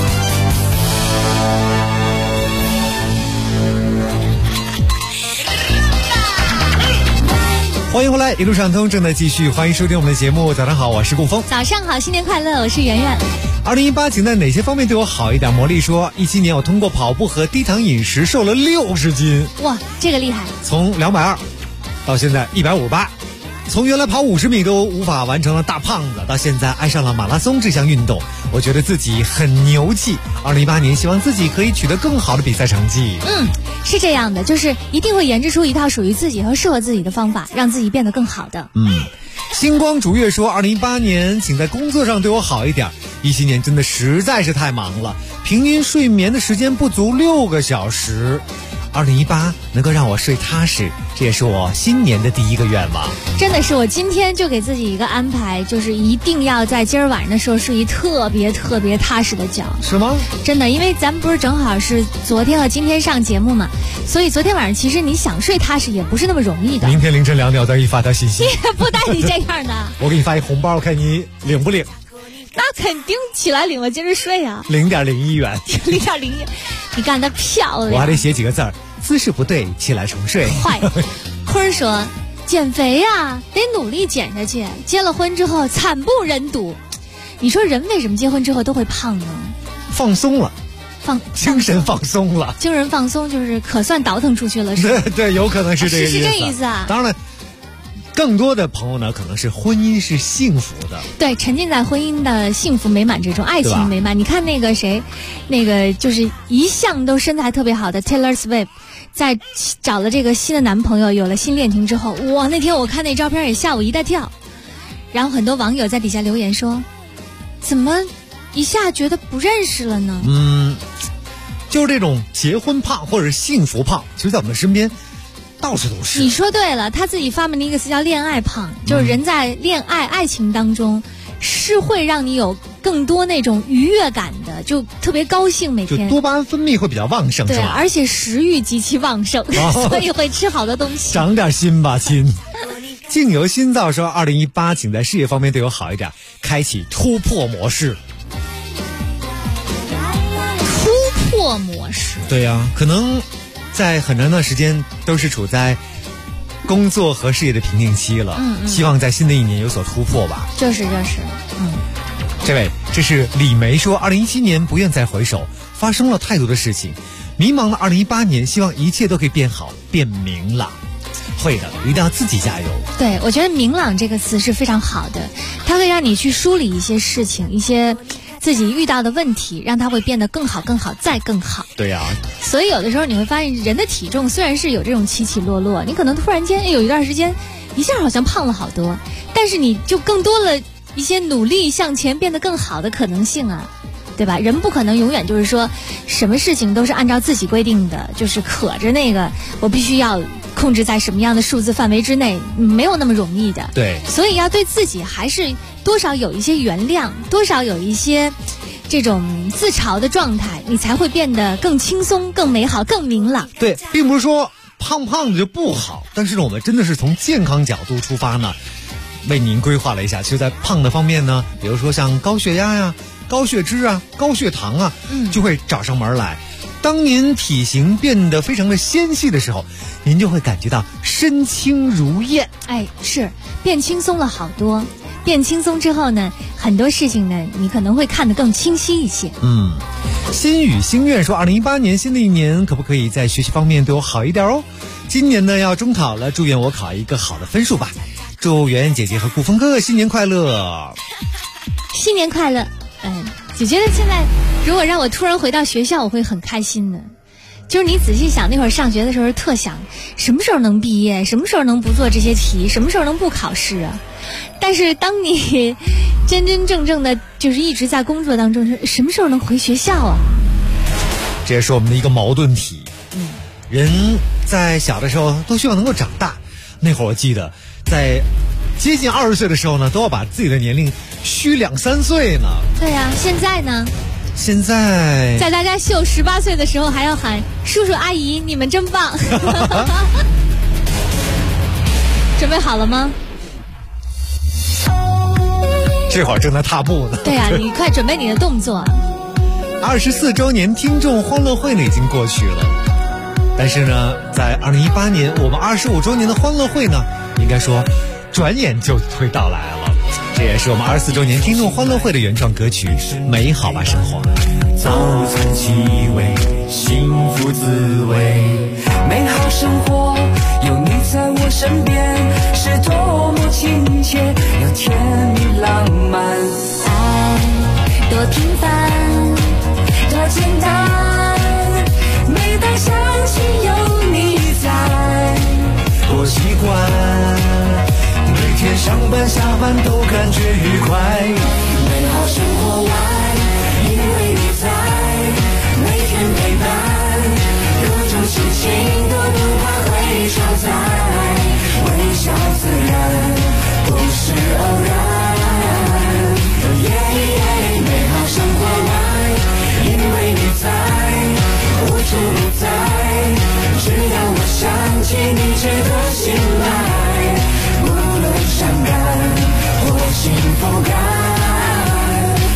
欢迎回来，一路畅通正在继续，欢迎收听我们的节目。早上好，我是顾峰。 早上好，新年快乐，我是圆圆。 2018请在哪些方面对我好一点？魔力说，17年我通过跑步和低糖饮食瘦了60斤。 哇，这个厉害！ 从220到现在158，从原来跑50米都无法完成了大胖子，到现在爱上了马拉松这项运动，我觉得自己很牛气。2018年希望自己可以取得更好的比赛成绩。 是这样的，就是一定会研制出一套属于自己和适合自己的方法，让自己变得更好的。 星光逐月说，2018年请在工作上对我好一点。17年真的实在是太忙了，平均睡眠的时间不足6个小时。2018能够让我睡踏实，这也是我新年的第一个愿望。 真的是，我今天就给自己一个安排，就是一定要在今儿晚上的时候睡一特别踏实的觉。 是吗？ 真的，因为咱们不是正好是昨天和今天上节目嘛，所以昨天晚上其实你想睡踏实也不是那么容易的。 明天凌晨2点我再给你发条信息。 你也不带你这样的。 我给你发一红包，看你领不领。 那肯定起来领了接着睡啊。 0.01元 ，0.01，你干得漂亮。 我还得写几个字儿，姿势不对，起来重睡。 坏，坤儿说减肥啊，得努力减下去。结了婚之后惨不忍睹。你说人为什么结婚之后都会胖呢？ 放松了。精神放松了， 精神放松就是可算倒腾出去了，是吧？ 对，有可能是这个意思。 是这意思啊。 当然，更多的朋友呢，可能是婚姻是幸福的， 对，沉浸在婚姻的幸福美满之中，爱情美满。你看那个谁，那个就是一向都身材特别好的 Taylor Swift， 在找了这个新的男朋友，有了新恋情之后，哇，那天我看那照片也吓我一大跳。然后很多网友在底下留言说，怎么一下觉得不认识了呢？ 就是这种结婚胖或者幸福胖，其实在我们身边到处都是。 你说对了，他自己发明了一个词叫恋爱胖，就是人在恋爱爱情当中是会让你有更多那种愉悦感的，就特别高兴，每天就多巴胺分泌会比较旺盛， 对， 是吧？ 而且食欲极其旺盛，所以会吃好多东西。 长点心吧，亲。境由心造说，2018请在事业方面对我好一点，开启突破模式。 突破模式？ 对呀，可能在很长一段时间都是处在工作和事业的瓶颈期了，希望在新的一年有所突破吧。 就是， 这位，这是李梅说，2017年不愿再回首，发生了太多的事情，迷茫的2018年，希望一切都可以变好，变明朗。会的，一定要自己加油。 对，我觉得明朗这个词是非常好的，它会让你去梳理一些事情，一些自己遇到的问题，让它会变得更好更好再更好。 对呀， 所以有的时候你会发现，人的体重虽然是有这种起起落落，你可能突然间有一段时间一下好像胖了好多，但是你就更多了一些努力向前变得更好的可能性啊，对吧？人不可能永远就是说什么事情都是按照自己规定的，就是可着那个我必须要控制在什么样的数字范围之内，没有那么容易的。 对， 所以要对自己还是多少有一些原谅，多少有一些这种自嘲的状态，你才会变得更轻松、更美好、更明朗。 对，并不是说胖胖的就不好，但是呢，我们真的是从健康角度出发呢，为您规划了一下。其实在胖的方面呢，比如说像高血压呀、高血脂啊、高血糖啊，就会找上门来。当您体型变得非常的纤细的时候，您就会感觉到身轻如燕。 哎，是变轻松了好多。变轻松之后呢，很多事情呢，你可能会看得更清晰一些。 心语心愿说，2018年新的一年可不可以在学习方面对我好一点哦？今年呢要中考了，祝愿我考一个好的分数吧。祝圆圆姐姐和顾峰哥哥新年快乐！ 新年快乐！姐觉得现在如果让我突然回到学校，我会很开心的。就是你仔细想，那会儿上学的时候特想什么时候能毕业，什么时候能不做这些题，什么时候能不考试啊。但是当你真真正正的就是一直在工作当中，什么时候能回学校啊？ 这也是我们的一个矛盾体。人在小的时候都希望能够长大，那会儿我记得在接近20岁的时候呢，都要把自己的年龄虚2-3岁呢。 对呀，现在呢？ 现在在大家秀18岁的时候，还要喊叔叔阿姨，你们真棒！准备好了吗？ 这会儿正在踏步呢。 对呀，你快准备你的动作。 24周年听众欢乐会呢已经过去了，但是呢，在2018年我们25周年的欢乐会呢，应该说转眼就会到来了。这也是我们24周年听众欢乐会的原创歌曲《美好吧生活》。 早餐气味，幸福滋味，美好生活有你在我身边，是多么亲切又甜蜜浪漫。爱多平凡，多简单，每当想起有你在， 多习惯。每天上班下班都感觉愉快， 美好生活外，因为你在，每天陪伴，各种事情都不怕会超载，微笑自然，不是偶然。美好生活外，因为你在，无处不在，只要我想起你值得信赖，无论伤感或幸福感，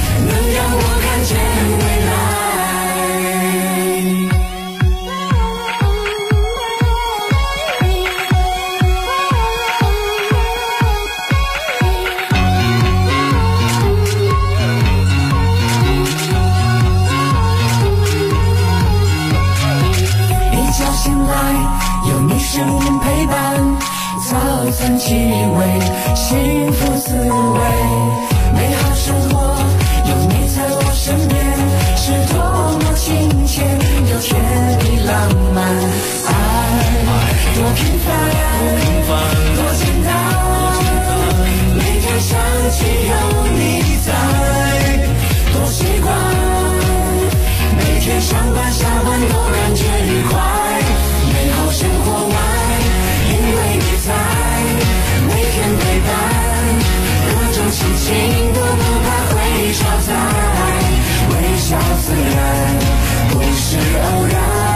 醒来，有你声音陪伴，早餐气味，幸福滋味，美好生活有你在我身边，是多么亲切又甜蜜浪漫。爱多平凡，多简单，每天想起有你在，多习惯，每天上班下班都感觉愉快，美好生活外，因为你在，每天陪伴，各种心情都不怕会超载，微笑自然，不是偶然。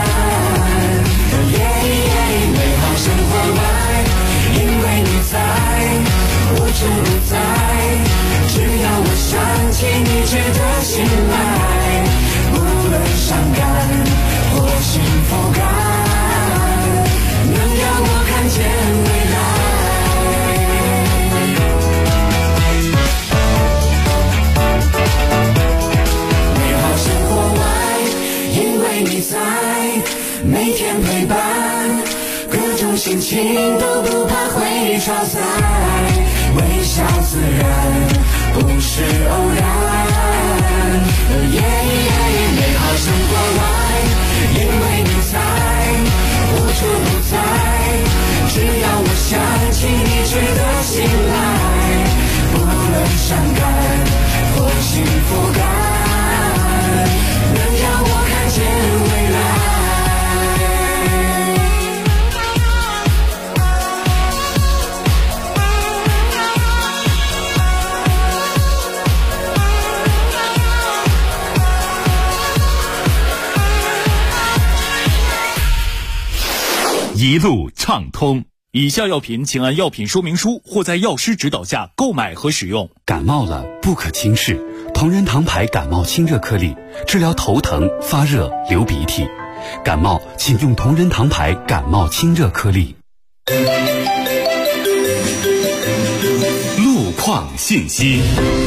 美好生活外，因为你在，无处不在，只要我想起你觉得醒来，无论伤感或幸福感，能让我看见未来。美好生活外，因为你在，每天陪伴，各种心情都不怕会超载，微笑自然，不是偶然。美好生活外，因为你在，无处不在，只要我想起你觉得醒来，不论伤感或幸福感，能让我看见未来。 一路畅通。以下药品请按药品说明书或在药师指导下购买和使用。 感冒了不可轻视，同仁堂牌感冒清热颗粒，治疗头疼、发热、流鼻涕。感冒请用同仁堂牌感冒清热颗粒。 路况信息。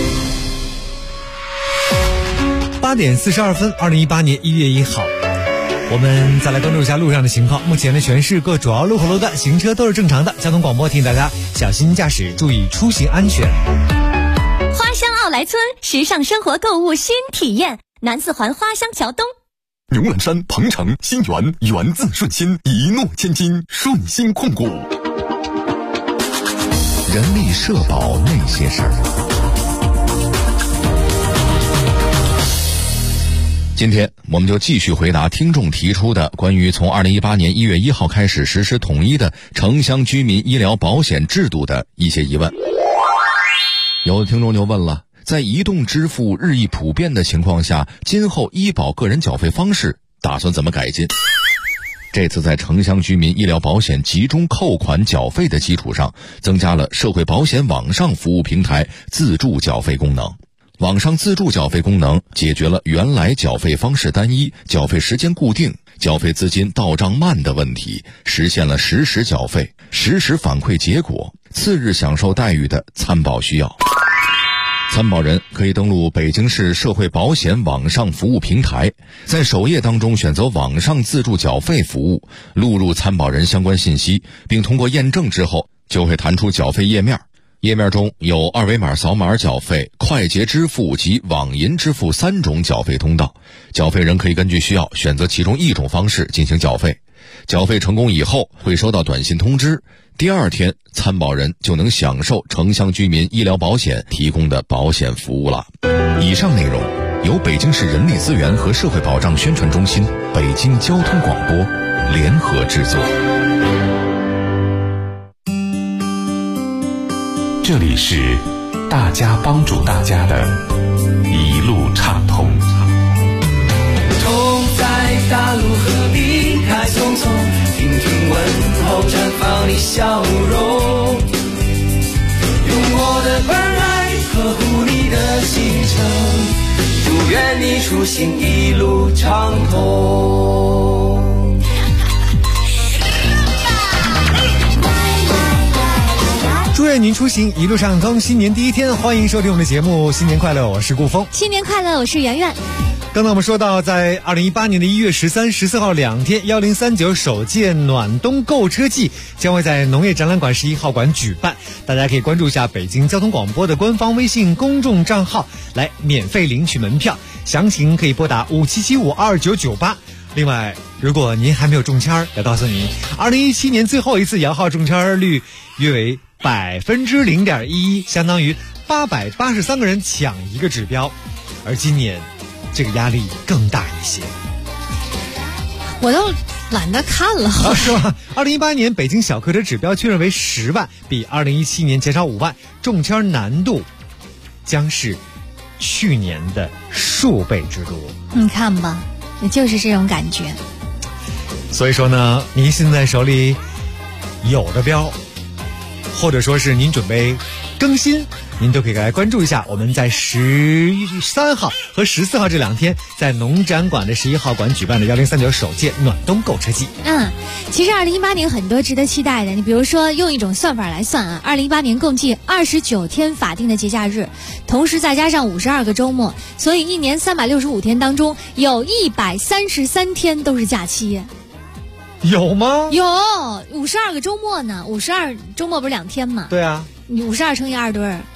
8点42分，2018年1月1号。我们再来关注一下路上的情况。目前呢，全市各主要路口路段行车都是正常的。交通广播提醒大家小心驾驶，注意出行安全。 花乡奥莱村时尚生活购物新体验，南四环花乡桥东。 牛栏山、鹏城、新源，源自顺心，一诺千金，顺心控股。 人力社保那些事儿。今天我们就继续回答听众提出的关于从2018年1月1号开始实施统一的城乡居民医疗保险制度的一些疑问。有的听众就问了，在移动支付日益普遍的情况下，今后医保个人缴费方式打算怎么改进？这次在城乡居民医疗保险集中扣款缴费的基础上，增加了社会保险网上服务平台自助缴费功能。网上自助缴费功能解决了原来缴费方式单一、缴费时间固定、缴费资金到账慢的问题，实现了实时缴费、实时反馈结果、次日享受待遇的参保需要。参保人可以登录北京市社会保险网上服务平台，在首页当中选择网上自助缴费服务，录入参保人相关信息，并通过验证之后，就会弹出缴费页面。页面中有二维码扫码缴费、快捷支付及网银支付3种缴费通道，缴费人可以根据需要选择其中一种方式进行缴费。缴费成功以后会收到短信通知，第2天参保人就能享受城乡居民医疗保险提供的保险服务了。以上内容由北京市人力资源和社会保障宣传中心、北京交通广播联合制作。 这里是大家帮助大家的一路畅通。 走在大路何必太匆匆，听听问候绽放你笑容，用我的关爱呵护你的行程，祝愿你出行一路畅通。 祝愿您出行一路畅通，新年第一天，欢迎收听我们的节目，新年快乐，我是顾峰。 新年快乐，我是圆圆。 刚才我们说到，在2018年的1月13、14号2天，1039首届暖冬购车季将会在农业展览馆11号馆举办。大家可以关注一下北京交通广播的官方微信公众账号，来免费领取门票。详情可以拨打57752998。另外，如果您还没有中签，要告诉您，2017年最后一次摇号中签率约为0.11%，相当于883个人抢一个指标，而今年这个压力更大一些。 我都懒得看了， 是吧？2018年北京小客车指标确认为10万，比2017年减少5万，中签难度将是去年的数倍之多。 你看吧，也就是这种感觉。 所以说呢，您现在手里有的标，或者说是您准备更新，您都可以来关注一下。我们在13号和14号这2天，在农展馆的11号馆举办的1039首届暖冬购车季。 其实2018年很多值得期待的，你比如说用一种算法来算啊，2018年共计29天法定的节假日，同时再加上52个周末，所以一年365天当中有133天都是假期。 有吗？ 有52个周末呢，52周末不是2天吗？ 对啊， 你52乘以2多少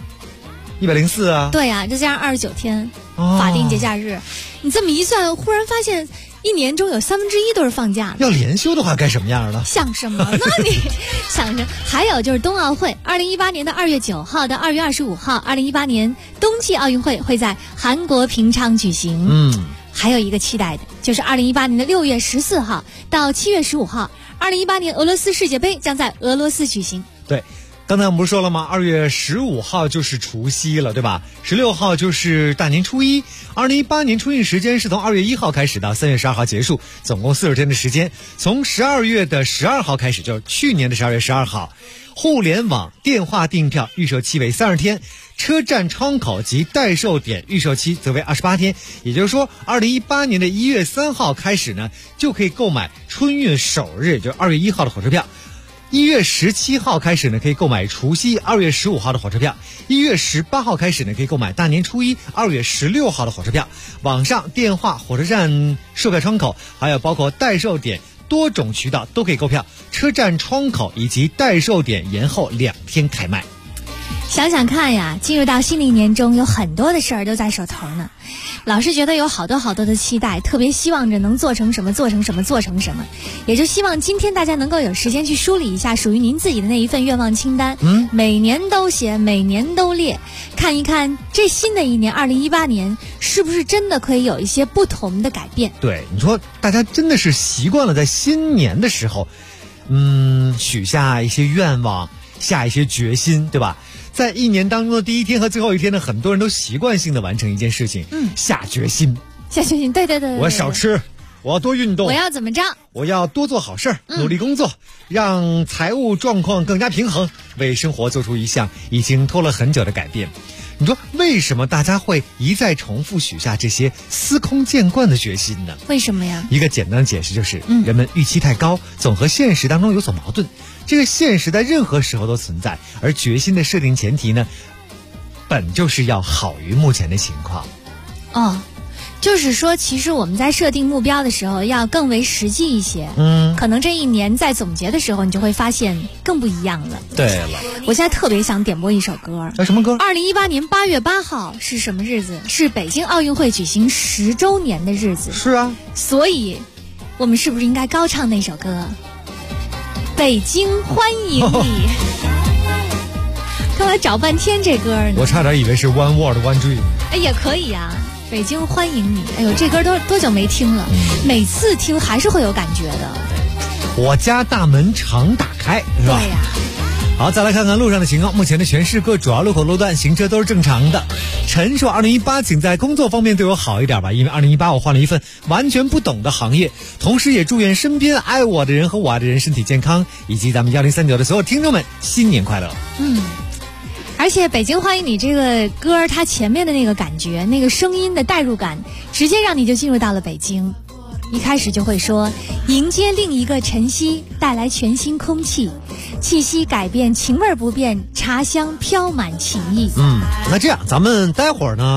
？104啊。 对啊，再加上29天法定节假日，你这么一算，忽然发现一年中有1/3都是放假的。 要连休的话该什么样呢？ 像什么？那你想着还有就是冬奥会，2018年的2月9号到2月25号，2018年冬季奥运会会在韩国平昌举行。还有一个期待的就是2018年的6月14号到7月15号，2018年俄罗斯世界杯将在俄罗斯举行。 对，刚才我们不是说了吗？2月15号就是除夕了，对吧？16号就是大年初一。2018年春运时间是从2月1号开始到3月12号结束，总共40天的时间。从12月的12号开始，就是去年的12月12号，互联网电话订票预售期为30天。车站窗口及代售点预售期则为28天，也就是说，2018年的1月3号开始呢，就可以购买春运首日，也就是2月1号的火车票。1月17号开始呢，可以购买除夕2月15号的火车票。1月18号开始呢，可以购买大年初一2月16号的火车票。网上、电话、火车站售票窗口，还有包括代售点多种渠道都可以购票。车站窗口以及代售点延后2天开卖。 想想看呀，进入到新的一年中，有很多的事儿都在手头呢。老是觉得有好多的期待，特别希望着能做成什么，做成什么，做成什么。也就希望今天大家能够有时间去梳理一下属于您自己的那一份愿望清单。每年都写，每年都列，看一看这新的一年2018年是不是真的可以有一些不同的改变。 对，你说大家真的是习惯了在新年的时候，许下一些愿望，下一些决心，对吧？在一年当中的第一天和最后一天呢，很多人都习惯性的完成一件事情，下决心。下决心，对。我要少吃，我要多运动， 我要怎么着？ 我要多做好事儿，努力工作，让财务状况更加平衡，为生活做出一项已经拖了很久的改变。你说为什么大家会一再重复许下这些司空见惯的决心呢？ 为什么呀？ 一个简单的解释就是，人们预期太高，总和现实当中有所矛盾。这个现实在任何时候都存在，而决心的设定前提呢，本就是要好于目前的情况。 就是说，其实我们在设定目标的时候要更为实际一些。可能这一年在总结的时候，你就会发现更不一样了。 对了， 我现在特别想点播一首歌。 什么歌 ？2018年8月8号是什么日子？是北京奥运会举行10周年的日子。 是啊， 所以我们是不是应该高唱那首歌？北京欢迎你。刚才找半天这歌呢， 我差点以为是 One World One Dream。 也可以啊。北京欢迎你，哎呦，这歌多久没听了？每次听还是会有感觉的。 我家大门常打开，是吧？ 对呀。 好，再来看看路上的情况。目前的全市各主要路口路段行车都是正常的。陈说2018请在工作方面对我好一点吧，因为2018我换了一份完全不懂的行业，同时也祝愿身边爱我的人和我爱的人身体健康，以及咱们1039的所有听众们新年快乐。 而且北京欢迎你这个歌，它前面的那个感觉，那个声音的代入感，直接让你就进入到了北京。一开始就会说迎接另一个晨曦，带来全新空气，气息改变，情味不变，茶香飘满情意。 那这样咱们待会儿呢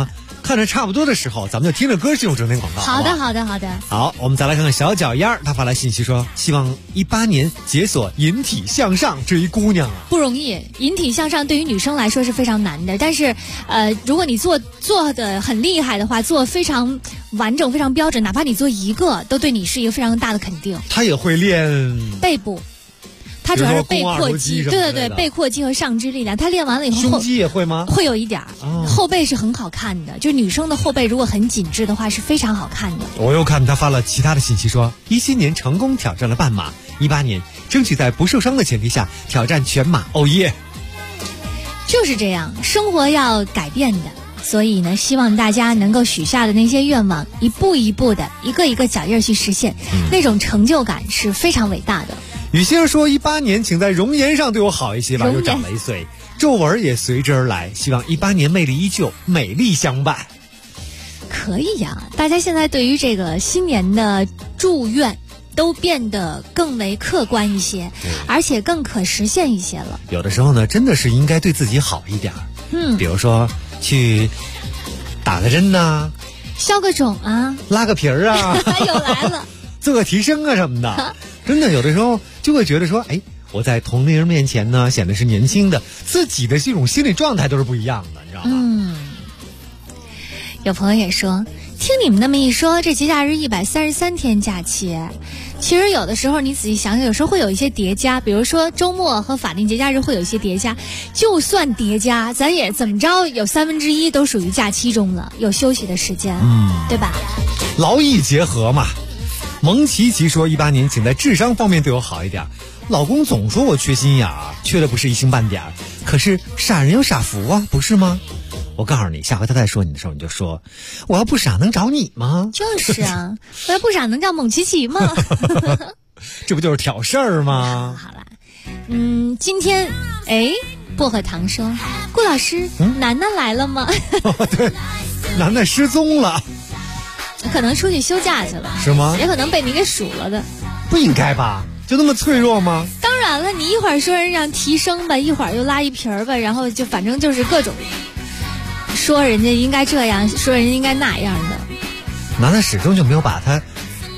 看着差不多的时候，咱们就听着歌进入整点广告。 好的， 好的，好的。 好，我们再来看看小脚丫，他发来信息说，希望18年解锁引体向上。这一姑娘啊， 不容易，引体向上对于女生来说是非常难的，但是如果你做的很厉害的话，做非常完整、非常标准，哪怕你做一个，都对你是一个非常大的肯定。 他也会练背部。它主要是背阔肌，对，背阔肌和上肢力量。它练完了以后， 胸肌也会吗？ 会有一点后背是很好看的，就是女生的后背如果很紧致的话，是非常好看的。 我又看他发了其他的信息说，17年成功挑战了半马，18年争取在不受伤的前提下挑战全马。哦耶！ 就是这样，生活要改变的。所以呢，希望大家能够许下的那些愿望，一步一步的，一个一个脚印去实现，那种成就感是非常伟大的。 雨欣说，18年请在容颜上对我好一些吧，又长了1岁，皱纹也随之而来。希望18年魅力依旧，美丽相伴。 可以呀，大家现在对于这个新年的祝愿都变得更为客观一些，而且更可实现一些了。 有的时候呢，真的是应该对自己好一点。比如说去打个针呐， 消个肿啊， 拉个皮儿啊， 又来了， 做个提升啊什么的。真的有的时候就会觉得说，哎，我在同龄人面前呢显得是年轻的，自己的这种心理状态都是不一样的，你知道吗？ 有朋友也说，听你们那么一说，这节假日133天假期，其实有的时候你仔细想想，有时候会有一些叠加，比如说周末和法定节假日会有一些叠加，就算叠加，咱也怎么着有1/3都属于假期中了，有休息的时间，对吧？ 劳逸结合嘛。蒙奇奇说，18年请在智商方面对我好一点。老公总说我缺心眼儿，缺的不是一星半点，可是傻人有傻福啊，不是吗？我告诉你，下回他再说你的时候，你就说，我要不傻能找你吗？ 就是啊，我要不傻能找蒙奇奇吗？ 这不就是挑事儿吗？ 好了，今天薄荷糖说，顾老师，楠楠来了吗？ 对，楠楠失踪了。 可能出去休假去了， 是吗？ 也可能被你给数了的。 不应该吧？就那么脆弱吗？ 当然了，你一会儿说人让提升吧，一会儿又拉一瓶儿吧，然后就反正就是各种说人家应该这样，说人家应该那样的。 楠楠始终就没有把他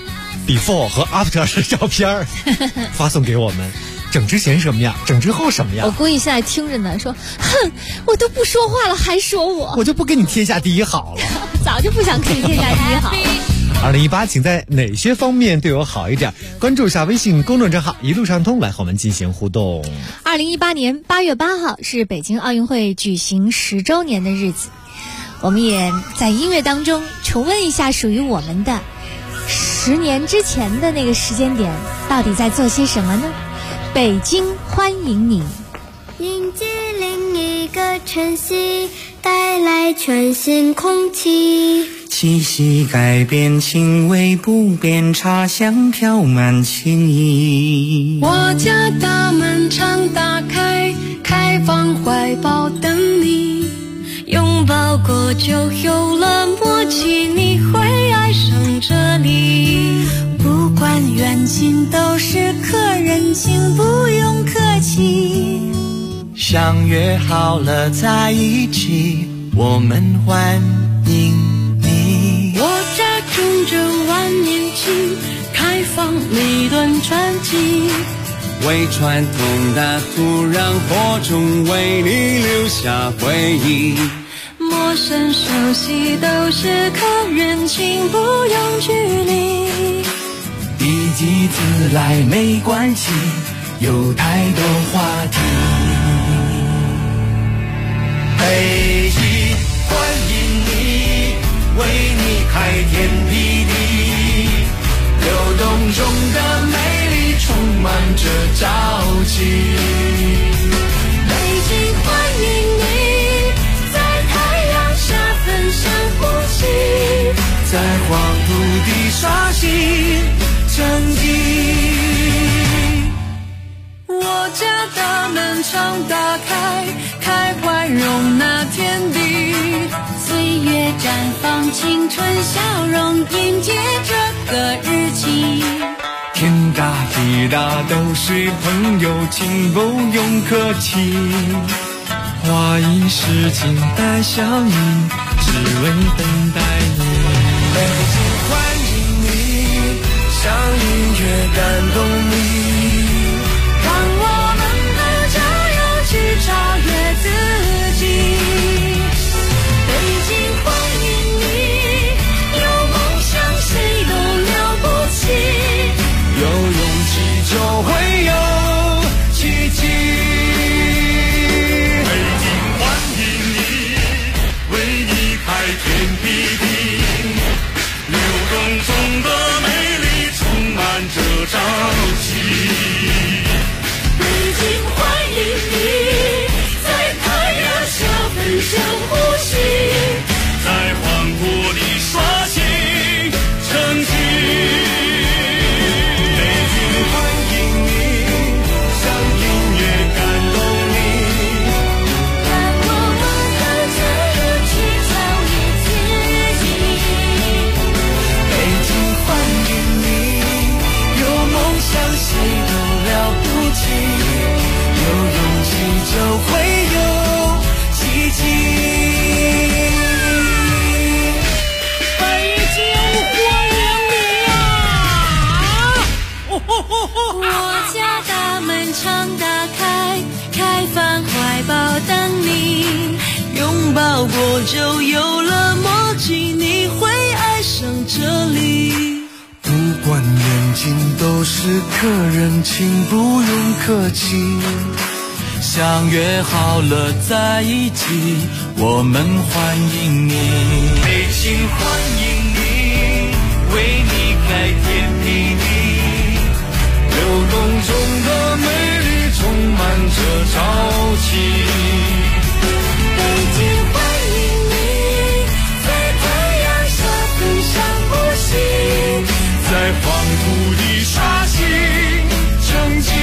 before 和 after 的照片发送给我们。整之前什么样，整之后什么样？ 我估计现在听着呢，说，哼，我都不说话了，还说我就不给你天下第一好了。 早就不想给你天下第一好了。 2018，请在哪些方面对我好一点？关注一下微信公众账号一路畅通，来和我们进行互动。 2018年8月8号是北京奥运会举行10周年的日子，我们也在音乐当中重温一下属于我们的10年之前的那个时间点，到底在做些什么呢？北京欢迎你， 迎接另一个晨曦，带来全新空气。 气息改变，情味不变，茶香飘满情意。 我家大门常打开，开放怀抱等你。 拥抱过就有了默契，你会爱上这里。不管远近都是客人，请不用客气。 相约好了在一起，我们欢迎你。 我家种着万年青，开放每段传奇。 为传统的土壤播种，为你留下回忆。 陌生熟悉都是客人，请不用距离。 一己自来没关系，有太多话题。北京欢迎你，为你开天辟地，流动中的美丽充满着朝气。 北京欢迎你，在太阳下分享呼吸， 在黄土地刷新成绩。 我家大门常打开，开怀容纳天地。岁月绽放青春笑容，迎接这个日期。 天大地大都是朋友，请不用客气。花一世情带相依，只为等待你。 北京欢迎你，像音乐感动你， 让我们的加油去超越自己。北京欢迎你，有梦想谁都了不起， 有勇气就会有奇迹。 北京欢迎你，为你开天辟地，流动中的美丽充满着朝气。 北京欢迎你，在太阳下分享呼吸， 在黄土里刷新成绩。北京欢迎你，像音乐感动你， 让我们的加油去超越自己。 北京欢迎你，有梦想谁都了不起，有勇气就会有奇迹。 我家大门常打开，开放怀抱等你，拥抱过就有了默契，你会爱上这里。 不管远近都是客人，请不用客气，相约好了在一起，我们欢迎你。北京欢迎你，为你开天辟地，流动中的美丽充满着朝气。 北京欢迎你，在太阳下分享呼吸， 在黄土里刷新成绩。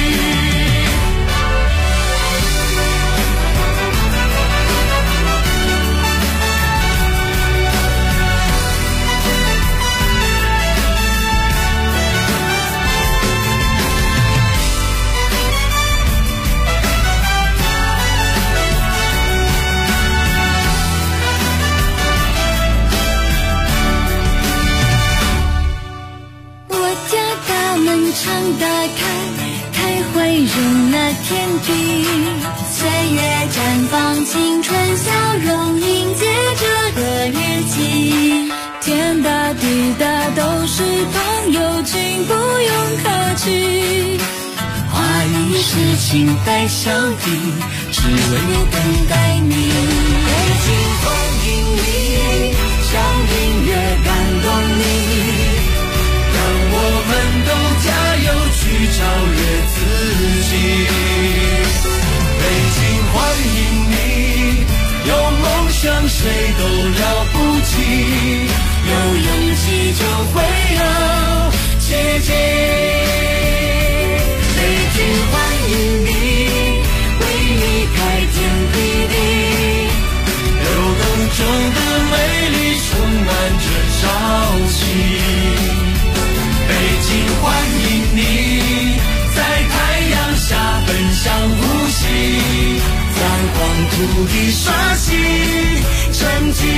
常打开，开会如那天地，岁月绽放青春笑容，迎接这个日期。天大地大都是朋友，请不用客气， 花一世情带笑意，只为等待你。北京欢迎你，像音乐感动你，让我们都加油去超越自己。北京欢迎你，有梦想谁都了不起，有勇气就会有奇迹。北京欢迎你，为你开天辟地，流动中的美丽充满着朝气。北京欢迎你，在太阳下分享呼吸，在黄土里刷新成绩。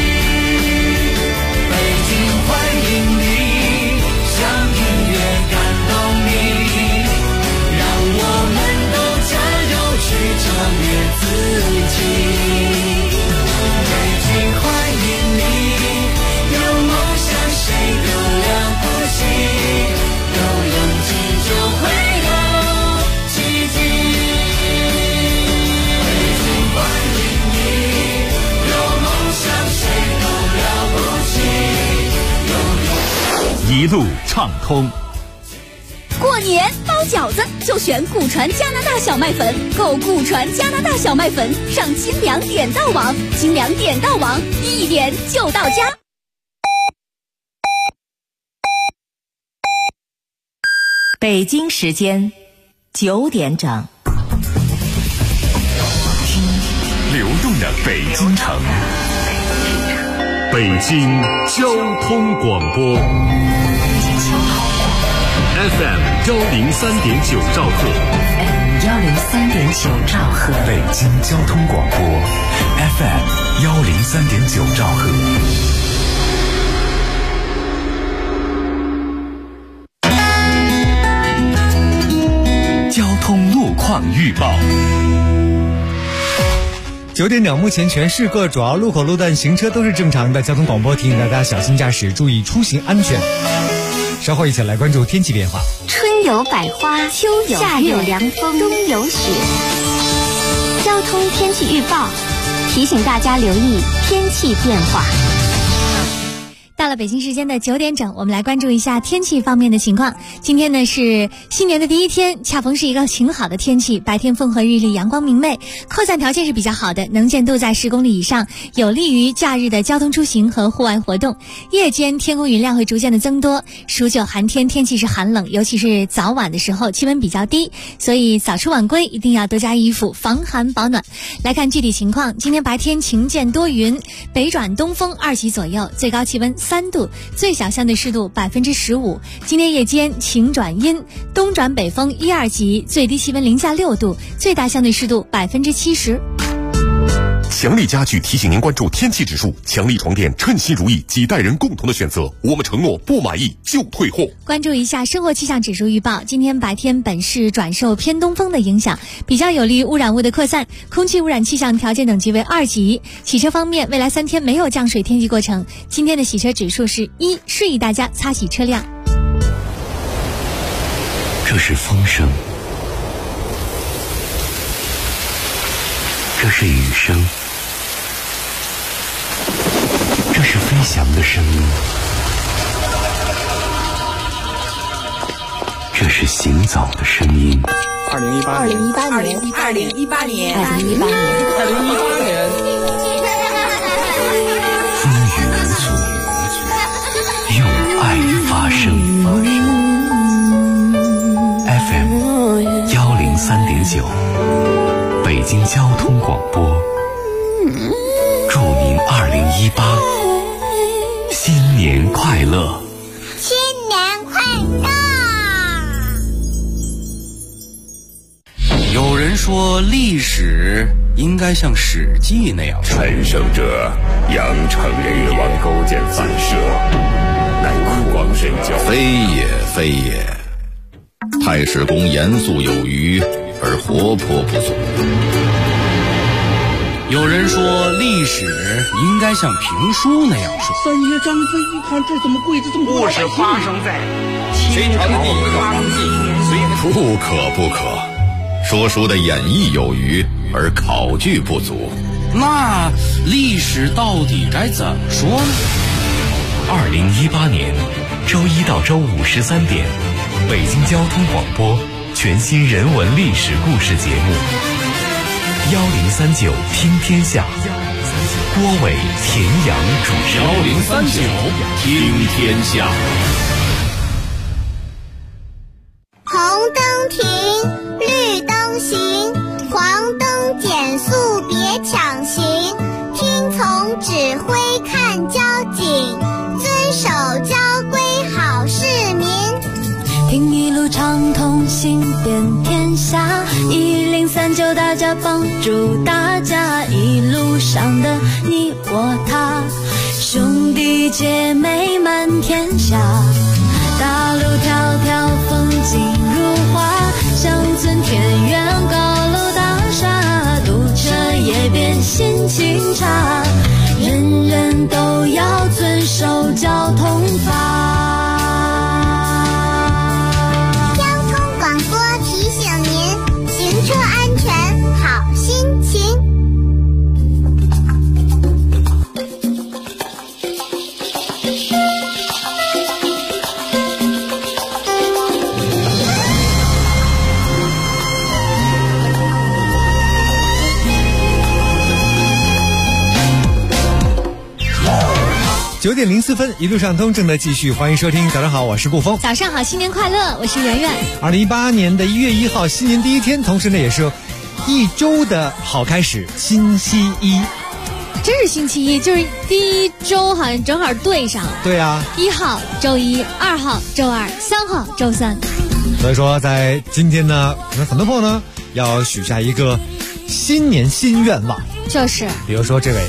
北京欢迎你，像音乐感动你，让我们都加油去超越自己。北京欢迎你，有梦想谁都了不起，有勇气就会有奇迹。北京欢迎你，有梦想谁都了不起， 一路畅通。 过年包饺子就选古传加拿大小麦粉，购古传加拿大小麦粉上精粮点到网，精粮点到网，一点就到家。 北京时间9点整。 流动的北京城，北京交通广播 FM 103.9兆赫 ，FM 103.9兆赫， 北京交通广播 FM 103.9兆赫。交通路况预报。 9点整，目前全市各主要路口路段行车都是正常的。交通广播提醒大家小心驾驶，注意出行安全。稍后一起来关注天气变化。 春有百花，秋有夏有凉风，冬有雪。交通天气预报提醒大家留意天气变化。 到了北京时间的9点整，我们来关注一下天气方面的情况。今天呢是新年的第一天，恰逢是一个晴好的天气，白天风和日丽，阳光明媚，扩散条件是比较好的，能见度在10公里以上，有利于假日的交通出行和户外活动。夜间天空云量会逐渐的增多，数9寒天，天气是寒冷，尤其是早晚的时候气温比较低，所以早出晚归一定要多加衣服，防寒保暖。来看具体情况，今天白天晴间多云，北转东风2级左右，最高气温3度，最小相对湿度15%。今天夜间晴转阴，东转北风1、2级，最低气温零下6度，最大相对湿度70%。 强力家具提醒您关注天气指数，强力床垫称心如意，几代人共同的选择，我们承诺不满意就退货。 关注一下生活气象指数预报，今天白天本市转受偏东风的影响，比较有利于污染物的扩散，空气污染气象条件等级为2级。洗车方面，未来3天没有降水天气过程，今天的洗车指数是1，示意大家擦洗车辆。 这是风声，这是雨声，这是飞翔的声音，这是行走的声音。 2018年， 风雨无阻，用爱发声。FM 103.9，北京交通广播，祝您2018新年快乐！ 新年快乐！ 有人说历史应该像《史记》那样， 陈胜者杨成越王勾践反射，乃苦王神教。 非也非也，太史公严肃有余，而活泼不足。 有人说历史应该像评书那样说。 三爷张飞一看这怎么跪着这么多？ 故事发生在清朝的不可。说书的演绎有余，而考据不足。 那历史到底该怎么说呢 ？2018年周1到周513点，北京交通广播全新人文历史故事节目1039听天下，郭伟、田阳主持。 1039听天下。 红灯停，绿灯行，黄灯减速别抢行，听从指挥看交警，遵守交规好市民。 听一路畅通行遍天下，1039大家帮助大家，一路上的你我他，兄弟姐妹满天下，大路迢迢风景如画，乡村田园高楼大厦，堵车也变心情差，人人都要遵守交通法。 车安全好心情。 9点04分，一路上通正在继续，欢迎收听。早上好，我是顾峰。 早上好，新年快乐，我是圆圆。 2018年的1月1号，新年第一天，同时呢也是一周的好开始，星期一。 真是星期一，就是第一周好像正好对上。 对啊 ，1号周一，2号周二，3号周三。 所以说，在今天呢，可能很多朋友呢要许下一个新年新愿望， 就是， 比如说这位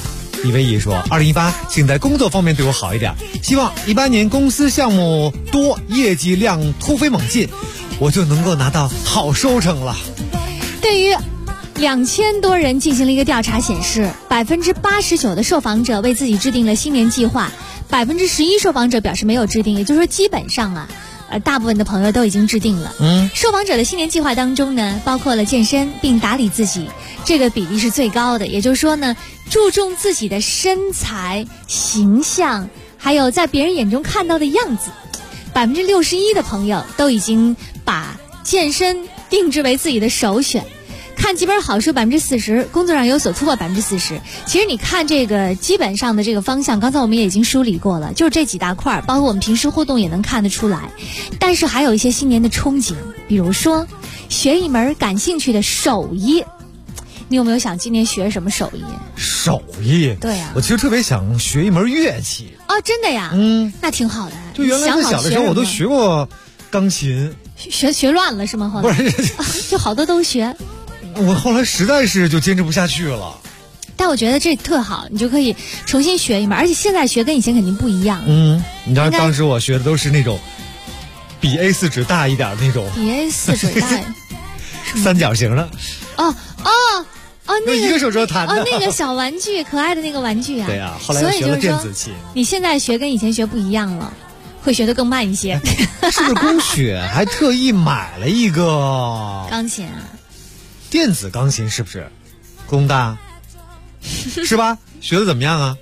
李维义说：“2018，请在工作方面对我好一点，希望18年公司项目多，业绩量突飞猛进，我就能够拿到好收成了。” 对于2000多人进行了一个调查，显示89%的受访者为自己制定了新年计划，11%受访者表示没有制定，也就是说基本上啊。大部分的朋友都已经制定了。受访者的新年计划当中呢，包括了健身并打理自己，这个比例是最高的。也就是说呢，注重自己的身材、形象，还有在别人眼中看到的样子。61%的朋友都已经把健身定制为自己的首选。看几本好书40%，工作上有所突破40%。其实你看这个基本上的这个方向，刚才我们也已经梳理过了，就是这几大块，包括我们平时互动也能看得出来。但是还有一些新年的憧憬，比如说学一门感兴趣的手艺。你有没有想今年学什么手艺？ 手艺？ 对呀， 我其实特别想学一门乐器。 哦，真的呀？那挺好的。 就原来在小的时候我都学过钢琴， 学乱了是吗？后来不是，就好多都学。 我后来实在是就坚持不下去了， 但我觉得这特好，你就可以重新学一门，而且现在学跟以前肯定不一样。 你知道当时我学的都是那种比 A4 纸大一点的那种， 比 A4 纸大三角形的。 那个一个手指头弹的。 那个小玩具，可爱的那个玩具啊。 对呀，后来又学了电子琴。 你现在学跟以前学不一样了，会学得更慢一些。 是不是龚雪还特意买了一个钢琴啊？ 电子钢琴是不是？龚大是吧？学的怎么样啊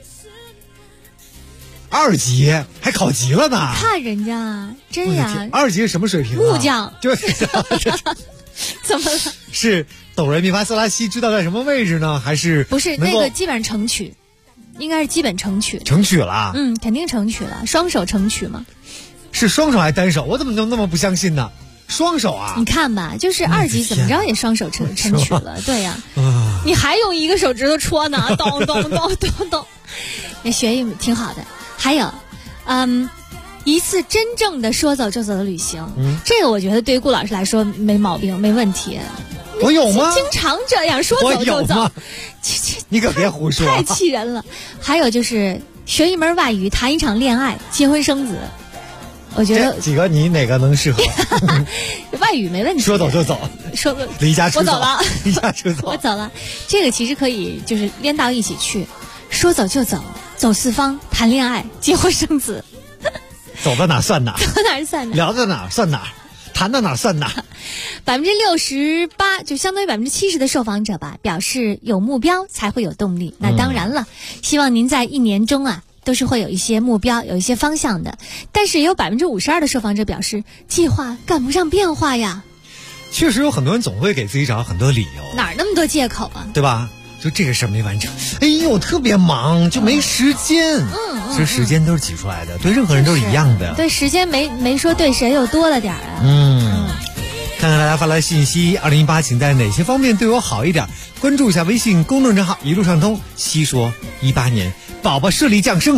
？2级还考级了呢。 看人家真呀 ！2级是什么水平？ 木匠。怎么了？ 是哆来咪发嗦拉西知道在什么位置呢？还是不是那个基本上成曲？应该是基本成曲。 成曲了？ 肯定成曲了，双手成曲嘛。 是双手还单手？我怎么就那么不相信呢？双手啊！ 你看吧，就是2级怎么着也双手成曲了，对呀。你还用一个手指头戳呢，咚咚咚咚咚。也学一挺好的。还有，一次真正的说走就走的旅行，这个我觉得对于顾老师来说没毛病，没问题。 我有吗？ 经常这样说走就走， 你可别胡说， 太气人了。还有就是学一门外语，谈一场恋爱，结婚生子。我觉得几个你哪个能适合？ 外语没问题， 说走就走， 说离家出走， 我走了， 离家出走， 我走了。这个其实可以就是连到一起去，说走就走，走四方，谈恋爱，结婚生子。 走到哪算哪， 走到哪算哪， 聊到哪算哪，谈到哪算哪。 68%就相当于70%的受访者吧，表示有目标才会有动力。那当然了，希望您在一年中啊。都是会有一些目标，有一些方向的，但是也有52%的受访者表示，计划赶不上变化呀。 确实有很多人总会给自己找很多理由， 哪儿那么多借口啊？ 对吧？就这个事儿没完成，哎呦，特别忙，就没时间。其实时间都是挤出来的，对任何人都是一样的。 对，时间没说对谁又多了点啊。 看看大家发来信息，2018请在哪些方面对我好一点？关注一下微信公众账号一路畅通。西说18年宝宝顺利降生。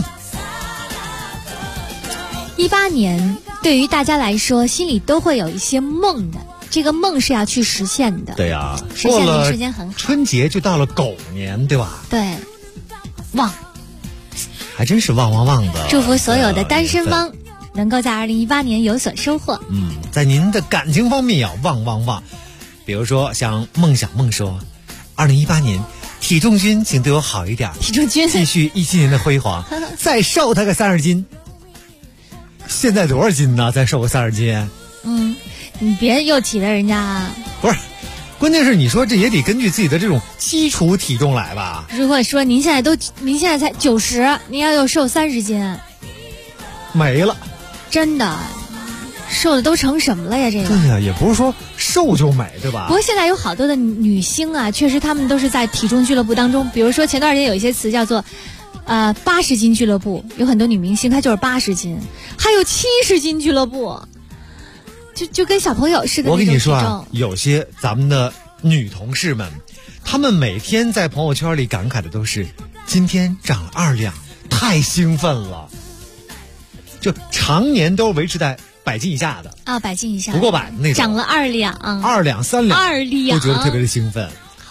18年对于大家来说，心里都会有一些梦的，这个梦是要去实现的。 对呀， 实现的时间很好。 春节就到了狗年，对吧？ 对，旺， 还真是旺旺旺的。 祝福所有的单身汪能够在2018年有所收获。 在您的感情方面要旺旺旺。比如说像梦想梦说，2018年体重君请对我好一点， 体重君继续17年的辉煌，再瘦他个30斤。现在多少斤呢？再瘦个30斤？ 你别又提了人家啊。 不是，关键是你说这也得根据自己的这种基础体重来吧。 如果说您现在才90，您要又瘦30斤， 没了。 真的，瘦的都成什么了呀？这个对呀，也不是说瘦就美，对吧？ 不过现在有好多的女星啊，确实她们都是在体重俱乐部当中。比如说前段时间有一些词叫做80斤俱乐部，有很多女明星她就是80斤，还有70斤俱乐部，就跟小朋友似的。 我跟你说啊，有些咱们的女同事们，她们每天在朋友圈里感慨的都是今天长了2两，太兴奋了。就常年都维持在100斤以下的 100斤以下不过100那种， 长了2两 2两3两 2两都觉得特别的兴奋。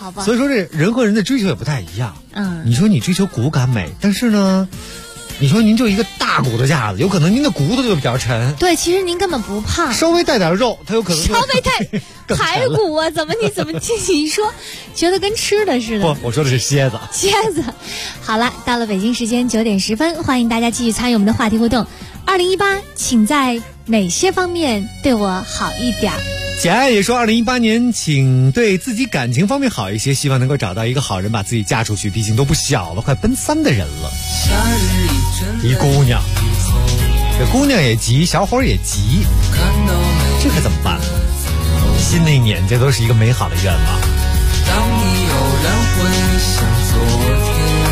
好吧。 所以说这人和人的追求也不太一样。你说你追求骨感美，但是呢，你说您就一个大骨头架子，有可能您的骨头就比较沉。 对，其实您根本不胖， 稍微带点肉，它有可能稍微带排骨啊，怎么你说觉得跟吃的似的？ 不，我说的是蝎子。 蝎子。好了，到了北京时间9点10分，欢迎大家继续参与我们的话题互动。2018，请在哪些方面对我好一点？ 简爱也说2018年请对自己感情方面好一些，希望能够找到一个好人把自己嫁出去，毕竟都不小了，快奔3的人了。一姑娘，这姑娘也急，小伙也急，这可怎么办？新的一年，这都是一个美好的愿望。 当你偶然回想昨天，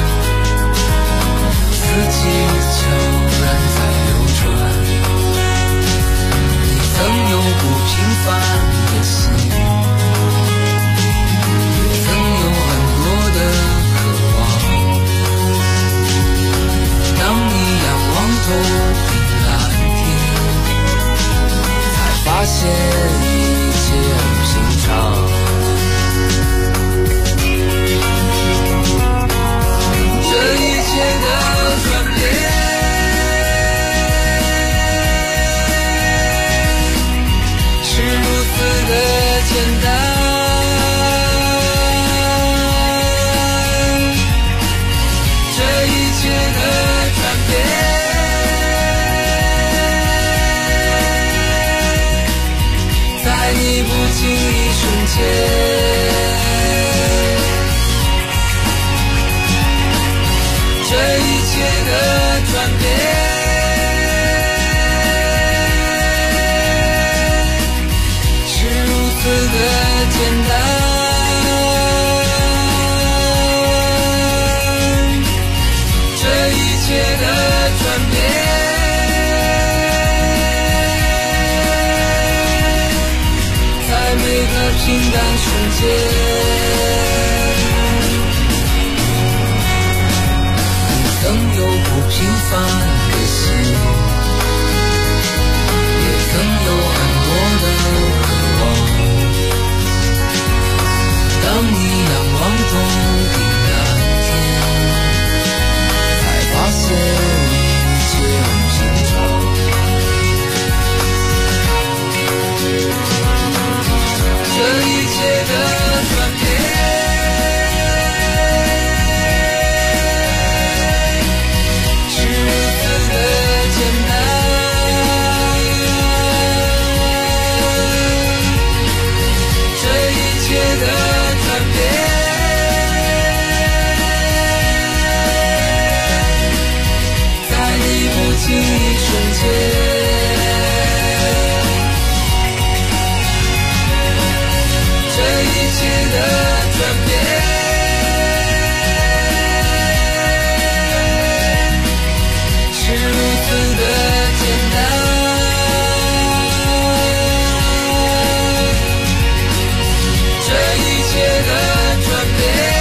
四季悄然在流转，你曾有不平凡的心，也曾有很多的渴望。当你仰望头顶蓝天，才发现一切很平常。这一切的转变是如此的简单，这一切的转变在你不经意瞬间，这一切的转变是如此的简单，这一切的转变在每个平淡瞬间，曾有不平凡的心，也曾有很多的渴望。当你仰望头顶蓝天，才发现一切很平常。这一切的转变一瞬间，这一切的转变是如此的简单，这一切的转变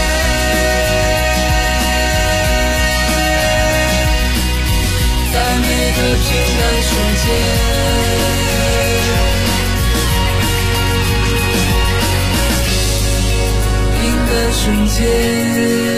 在每个平淡瞬间，平淡瞬间，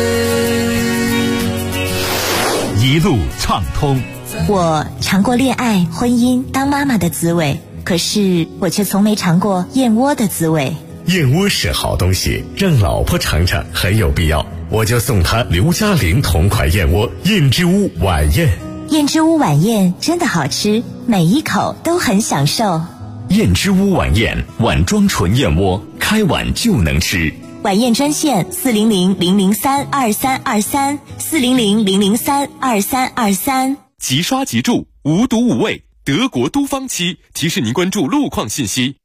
一路畅通。 我尝过恋爱、婚姻、当妈妈的滋味，可是我却从没尝过燕窝的滋味。 燕窝是好东西，让老婆尝尝很有必要，我就送她刘嘉玲同款燕窝燕之屋晚宴。 燕之屋晚宴真的好吃，每一口都很享受。 燕之屋晚宴碗装纯燕窝，开碗就能吃。 晚宴专线400-003-2323，400-003-2323。 即刷即住，无毒无味，德国都方期。提示您关注路况信息。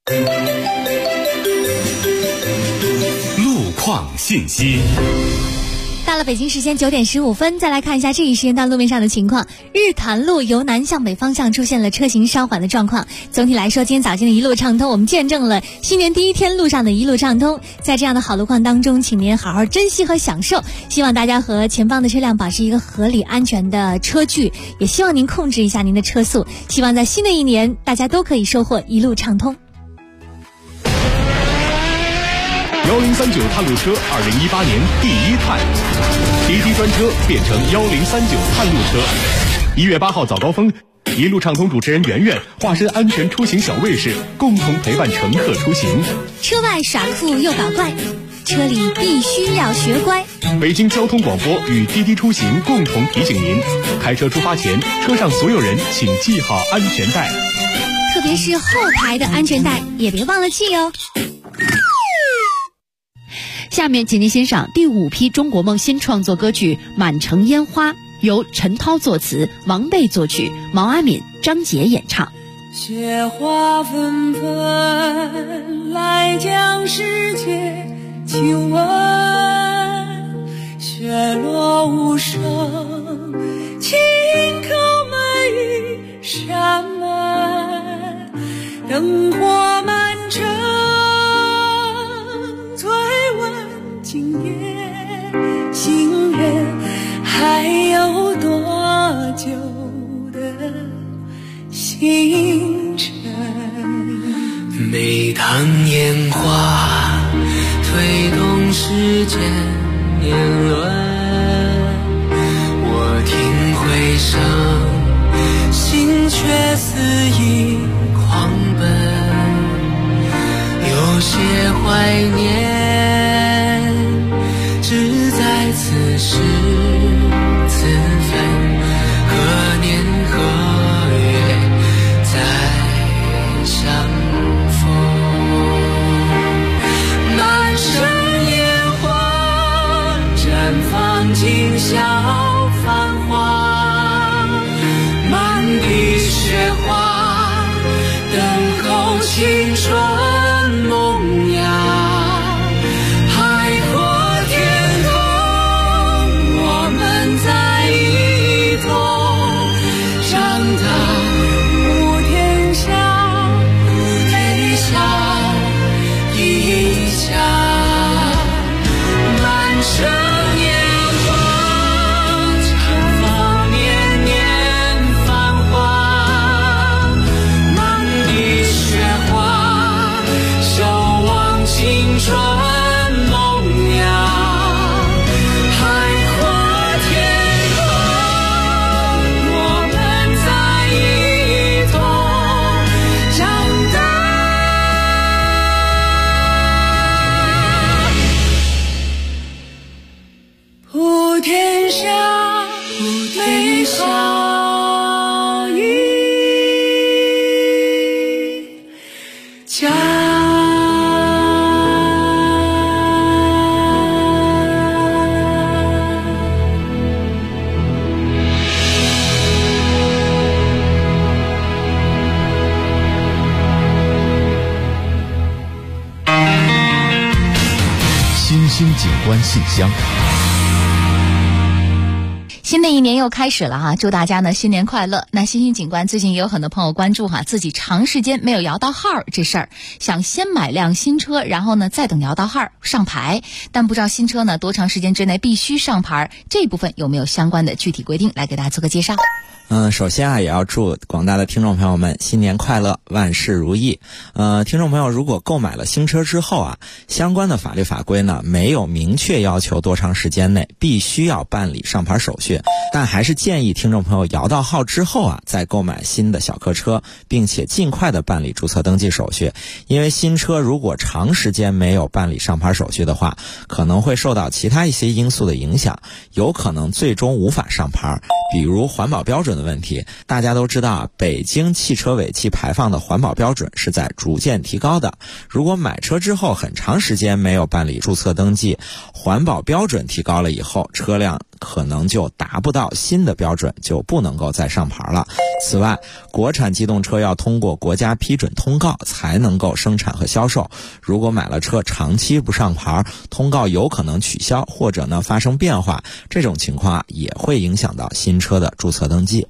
路况信息。 到了北京时间9点15分，再来看一下这一时间段路面上的情况。日坛路由南向北方向出现了车行稍缓的状况。总体来说，今天早间的一路畅通，我们见证了新年第一天路上的一路畅通。在这样的好路况当中，请您好好珍惜和享受。希望大家和前方的车辆保持一个合理安全的车距，也希望您控制一下您的车速。希望在新的一年，大家都可以收获一路畅通。 1039探路车2018年第1探，滴滴专车变成1039探路车。1月8号早高峰，一路畅通主持人圆圆化身安全出行小卫士，共同陪伴乘客出行。 车外耍酷又搞怪，车里必须要学乖。 北京交通广播与滴滴出行共同提醒您：开车出发前，车上所有人请系好安全带， 特别是后排的安全带也别忘了系哦。 下面请您欣赏第5批中国梦新创作歌曲《满城烟花》，由陈涛作词，王贝作曲，毛阿敏、张杰演唱。 雪花纷纷来将世界亲吻，雪落无声，轻叩每一扇门，灯火满城，醉问今夜心愿还有多久的星辰。 每当烟花推动世间年轮，我听回声，心却似已狂奔，有些怀念只在此时此分，何年何月再相逢。满城烟花绽放今宵繁华，满地雪花等候青春萌芽。海阔天空，我们在一同长大，普天下微笑一家。满城烟花绽放年年繁华，满地雪花守望青春萌芽。海阔天空，我们在一同长大。普天下微笑一家。 新兴景观信箱。 新的一年又开始了哈，祝大家呢新年快乐。那新兴景观最近也有很多朋友关注哈，自己长时间没有摇到号这事儿，想先买辆新车，然后呢再等摇到号上牌，但不知道新车呢多长时间之内必须上牌，这部分有没有相关的具体规定，来给大家做个介绍。 首先也要祝广大的听众朋友们新年快乐，万事如意。听众朋友如果购买了新车之后相关的法律法规呢没有明确要求多长时间内必须要办理上牌手续，但还是建议听众朋友摇到号之后再购买新的小客车，并且尽快的办理注册登记手续。因为新车如果长时间没有办理上牌手续的话，可能会受到其他一些因素的影响，有可能最终无法上牌，比如环保标准的问题。大家都知道北京汽车尾气排放的环保标准是在逐渐提高的，如果买车之后很长时间没有办理注册登记，环保标准提高了以后，车辆可能就达不到新的标准，就不能够再上牌了。此外，国产机动车要通过国家批准通告才能够生产和销售，如果买了车长期不上牌，通告有可能取消或者呢发生变化，这种情况也会影响到新车的注册登记。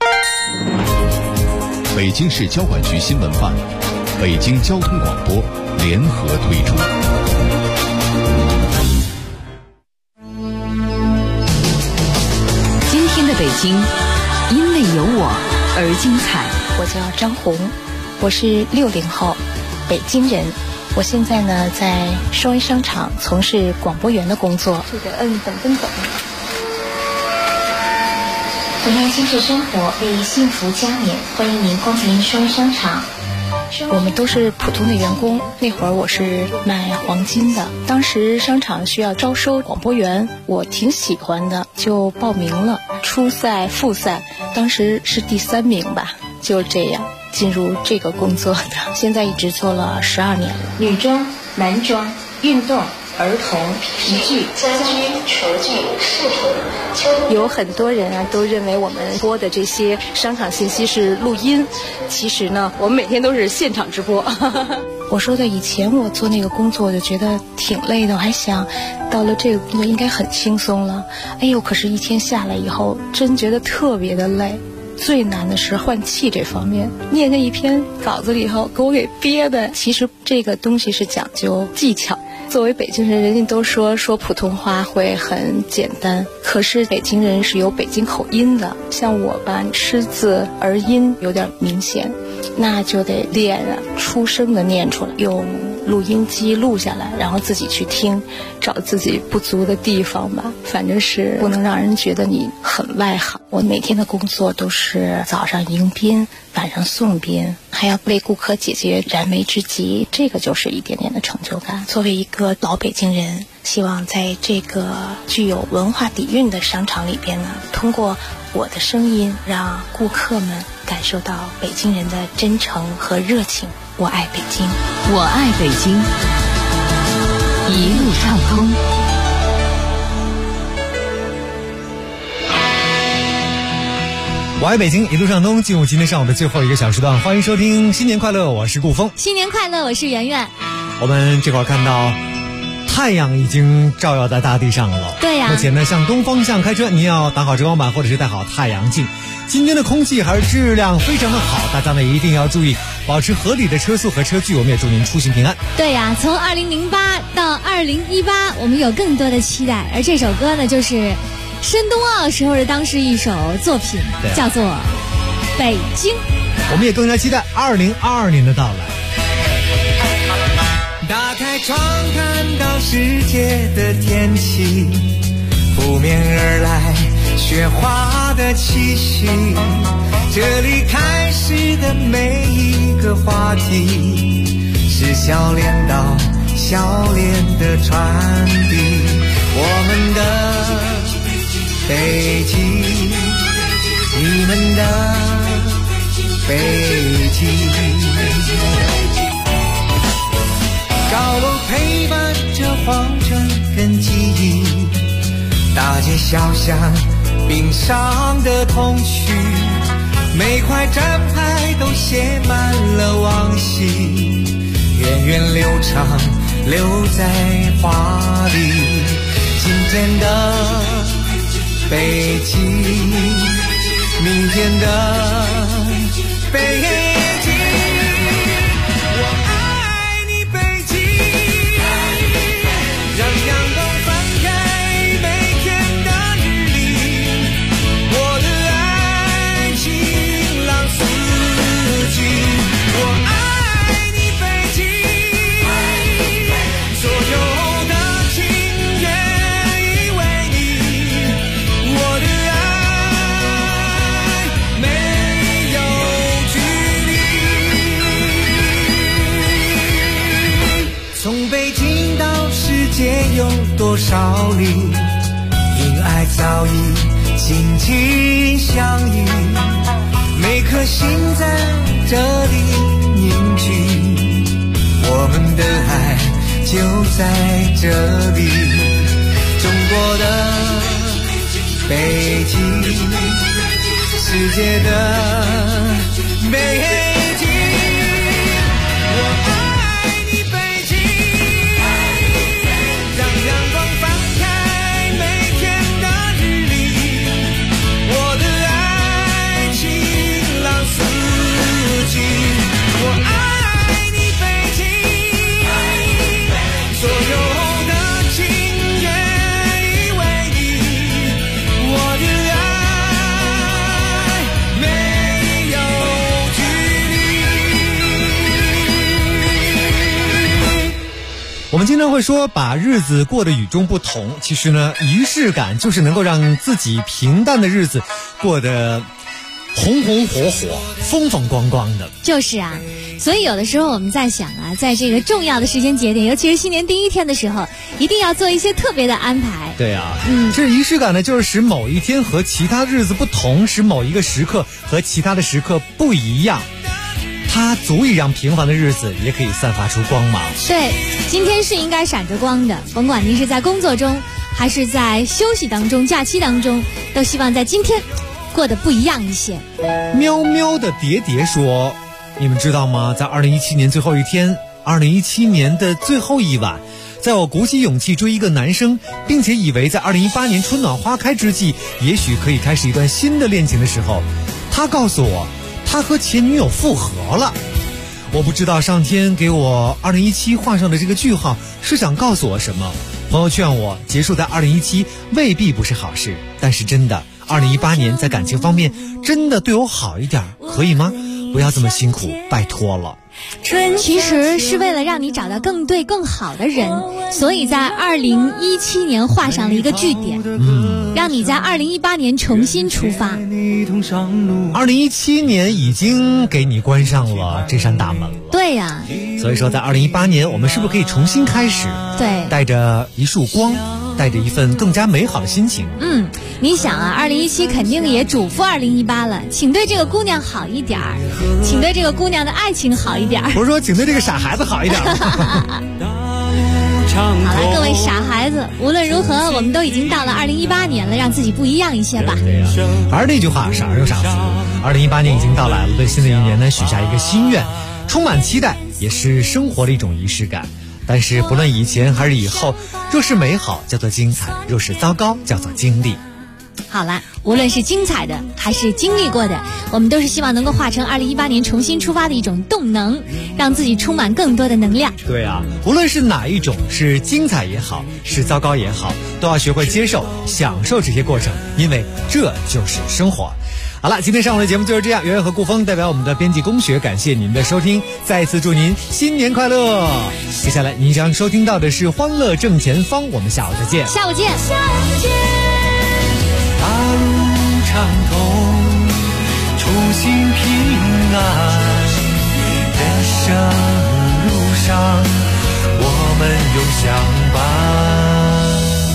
北京市交管局新闻办、北京交通广播联合推出。 今天的北京，因为有我而精彩。 我叫张红，我是60后，北京人。 我现在呢在双一商场从事广播员的工作。这个等。 同样精致生活，为幸福加冕，欢迎您光临双一商场。 我们都是普通的员工，那会儿我是卖黄金的，当时商场需要招收广播员，我挺喜欢的，就报名了。初赛、复赛，当时是第3名吧，就这样进入这个工作的。现在一直做了12年了。 女装、男装、运动、儿童、皮具、家居、厨具、饰品。 有很多人啊都认为我们播的这些商场信息是录音，其实呢我们每天都是现场直播。我说的以前我做那个工作我就觉得挺累的，我还想到了这个工作应该很轻松了，哎呦，可是一天下来以后真觉得特别的累。最难的是换气这方面，念这一篇稿子里头给我给憋的。其实这个东西是讲究技巧，作为北京人，人家都说普通话会很简单，可是北京人是有北京口音的，像我吧，吃字儿音有点明显，那就得练啊，出声的念出来，用录音机录下来，然后自己去听，找自己不足的地方吧。反正是不能让人觉得你很外行。我每天的工作都是早上迎宾，晚上送宾，还要为顾客解决燃眉之急，这个就是一点点的成就感。作为一个老北京人，希望在这个具有文化底蕴的商场里边呢，通过我的声音让顾客们感受到北京人的真诚和热情。我爱北京， 我爱北京，一路畅通。 我爱北京，一路畅通，进入今天上午的最后一个小时段，欢迎收听新年快乐，我是顾峰。 新年快乐，我是圆圆。 我们这会儿看到太阳已经照耀在大地上了。 对呀。 目前呢，向东方向开车，您要打好遮光板或者是戴好太阳镜。今天的空气还是质量非常的好，大家呢一定要注意保持合理的车速和车距，我们也祝您出行平安。 对呀，从2008到2018，我们有更多的期待，而这首歌呢就是申冬奥时候的当时一首作品，叫做《北京》。 我们也更加期待2022年的到来。 打开窗看到世界的天气，扑面而来雪花的气息，这里开始的每一个话题是笑脸到笑脸的传递，我们的北京，你们的北京，高楼陪伴着黄尘跟记忆，大街小巷冰上的童趣，每块站牌都写满了往昔，源远流长留在画里。今天的北京，明天的北京，我爱你北京，让阳光翻开每天的日历，我的爱晴朗四季，我爱你北京，所有的情愿因为你，我的爱没有距离。从北京到世界有多少里，因爱早已紧紧相依，每颗心在这里凝聚，我们的爱就在这里。中国的北京，世界的北京，我爱你北京，让阳光翻开每天的日历，我的爱晴朗四季，我爱你北京，所有的情愿因为你，我的爱没有距离。 们经常会说把日子过得与众不同，其实呢，仪式感就是能够让自己平淡的日子过得红红火火、风风光光的。 就是啊，所以有的时候我们在想啊，在这个重要的时间节点，尤其是新年第一天的时候，一定要做一些特别的安排。 对啊，这仪式感呢，就是使某一天和其他日子不同，使某一个时刻和其他的时刻不一样。它足以让平凡的日子也可以散发出光芒。 对，今天是应该闪着光的，甭管您是在工作中，还是在休息当中、假期当中，都希望在今天过得不一样一些。 喵喵的叠叠说，你们知道吗？在2017年最后一天，2017年的最后一晚，在我鼓起勇气追一个男生，并且以为在2018年春暖花开之际，也许可以开始一段新的恋情的时候，他告诉我他和前女友复合了。我不知道上天给我2017画上的这个句号是想告诉我什么。朋友劝我结束在2017未必不是好事，但是真的2018年在感情方面真的对我好一点，可以吗？不要这么辛苦，拜托了。 其实是为了让你找到更对更好的人，所以在2017年画上了一个句点，让你在2018年重新出发。 2017年已经给你关上了这扇大门了。 对呀， 所以说在2018年我们是不是可以重新开始？ 对， 带着一束光，带着一份更加美好的心情。 你想啊，2017肯定也嘱咐2018了，请对这个姑娘好一点儿，请对这个姑娘的爱情好一点儿。 不是说请对这个傻孩子好一点儿。 好了，各位傻孩子，无论如何，我们都已经到了2018年了，让自己不一样一些吧。 对呀，还是那句话，傻儿有傻福。2018年已经到来了，对新的一年呢，许下一个心愿，充满期待，也是生活的一种仪式感。但是不论以前还是以后，若是美好叫做精彩，若是糟糕叫做经历。 好啦，无论是精彩的还是经历过的，我们都是希望能够化成2018年重新出发的一种动能，让自己充满更多的能量。 对啊，无论是哪一种，是精彩也好，是糟糕也好，都要学会接受、享受这些过程，因为这就是生活。好了，今天上午的节目就是这样。圆圆和顾峰代表我们的编辑龚学，感谢您的收听，再次祝您新年快乐。接下来您将收听到的是《欢乐正前方》，我们下午再见。 下午见。 大路畅通，出行平安，人生路上我们永相伴。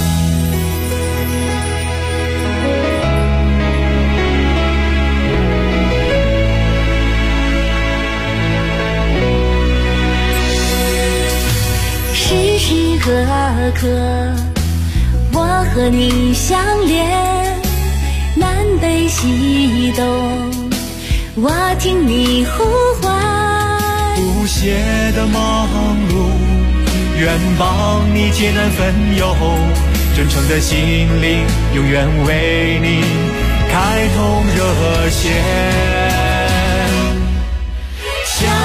时时刻刻我和你相连，南北西东我听你呼唤， 不懈的忙碌，愿帮你艰难分忧，真诚的心灵永远为你开通热线。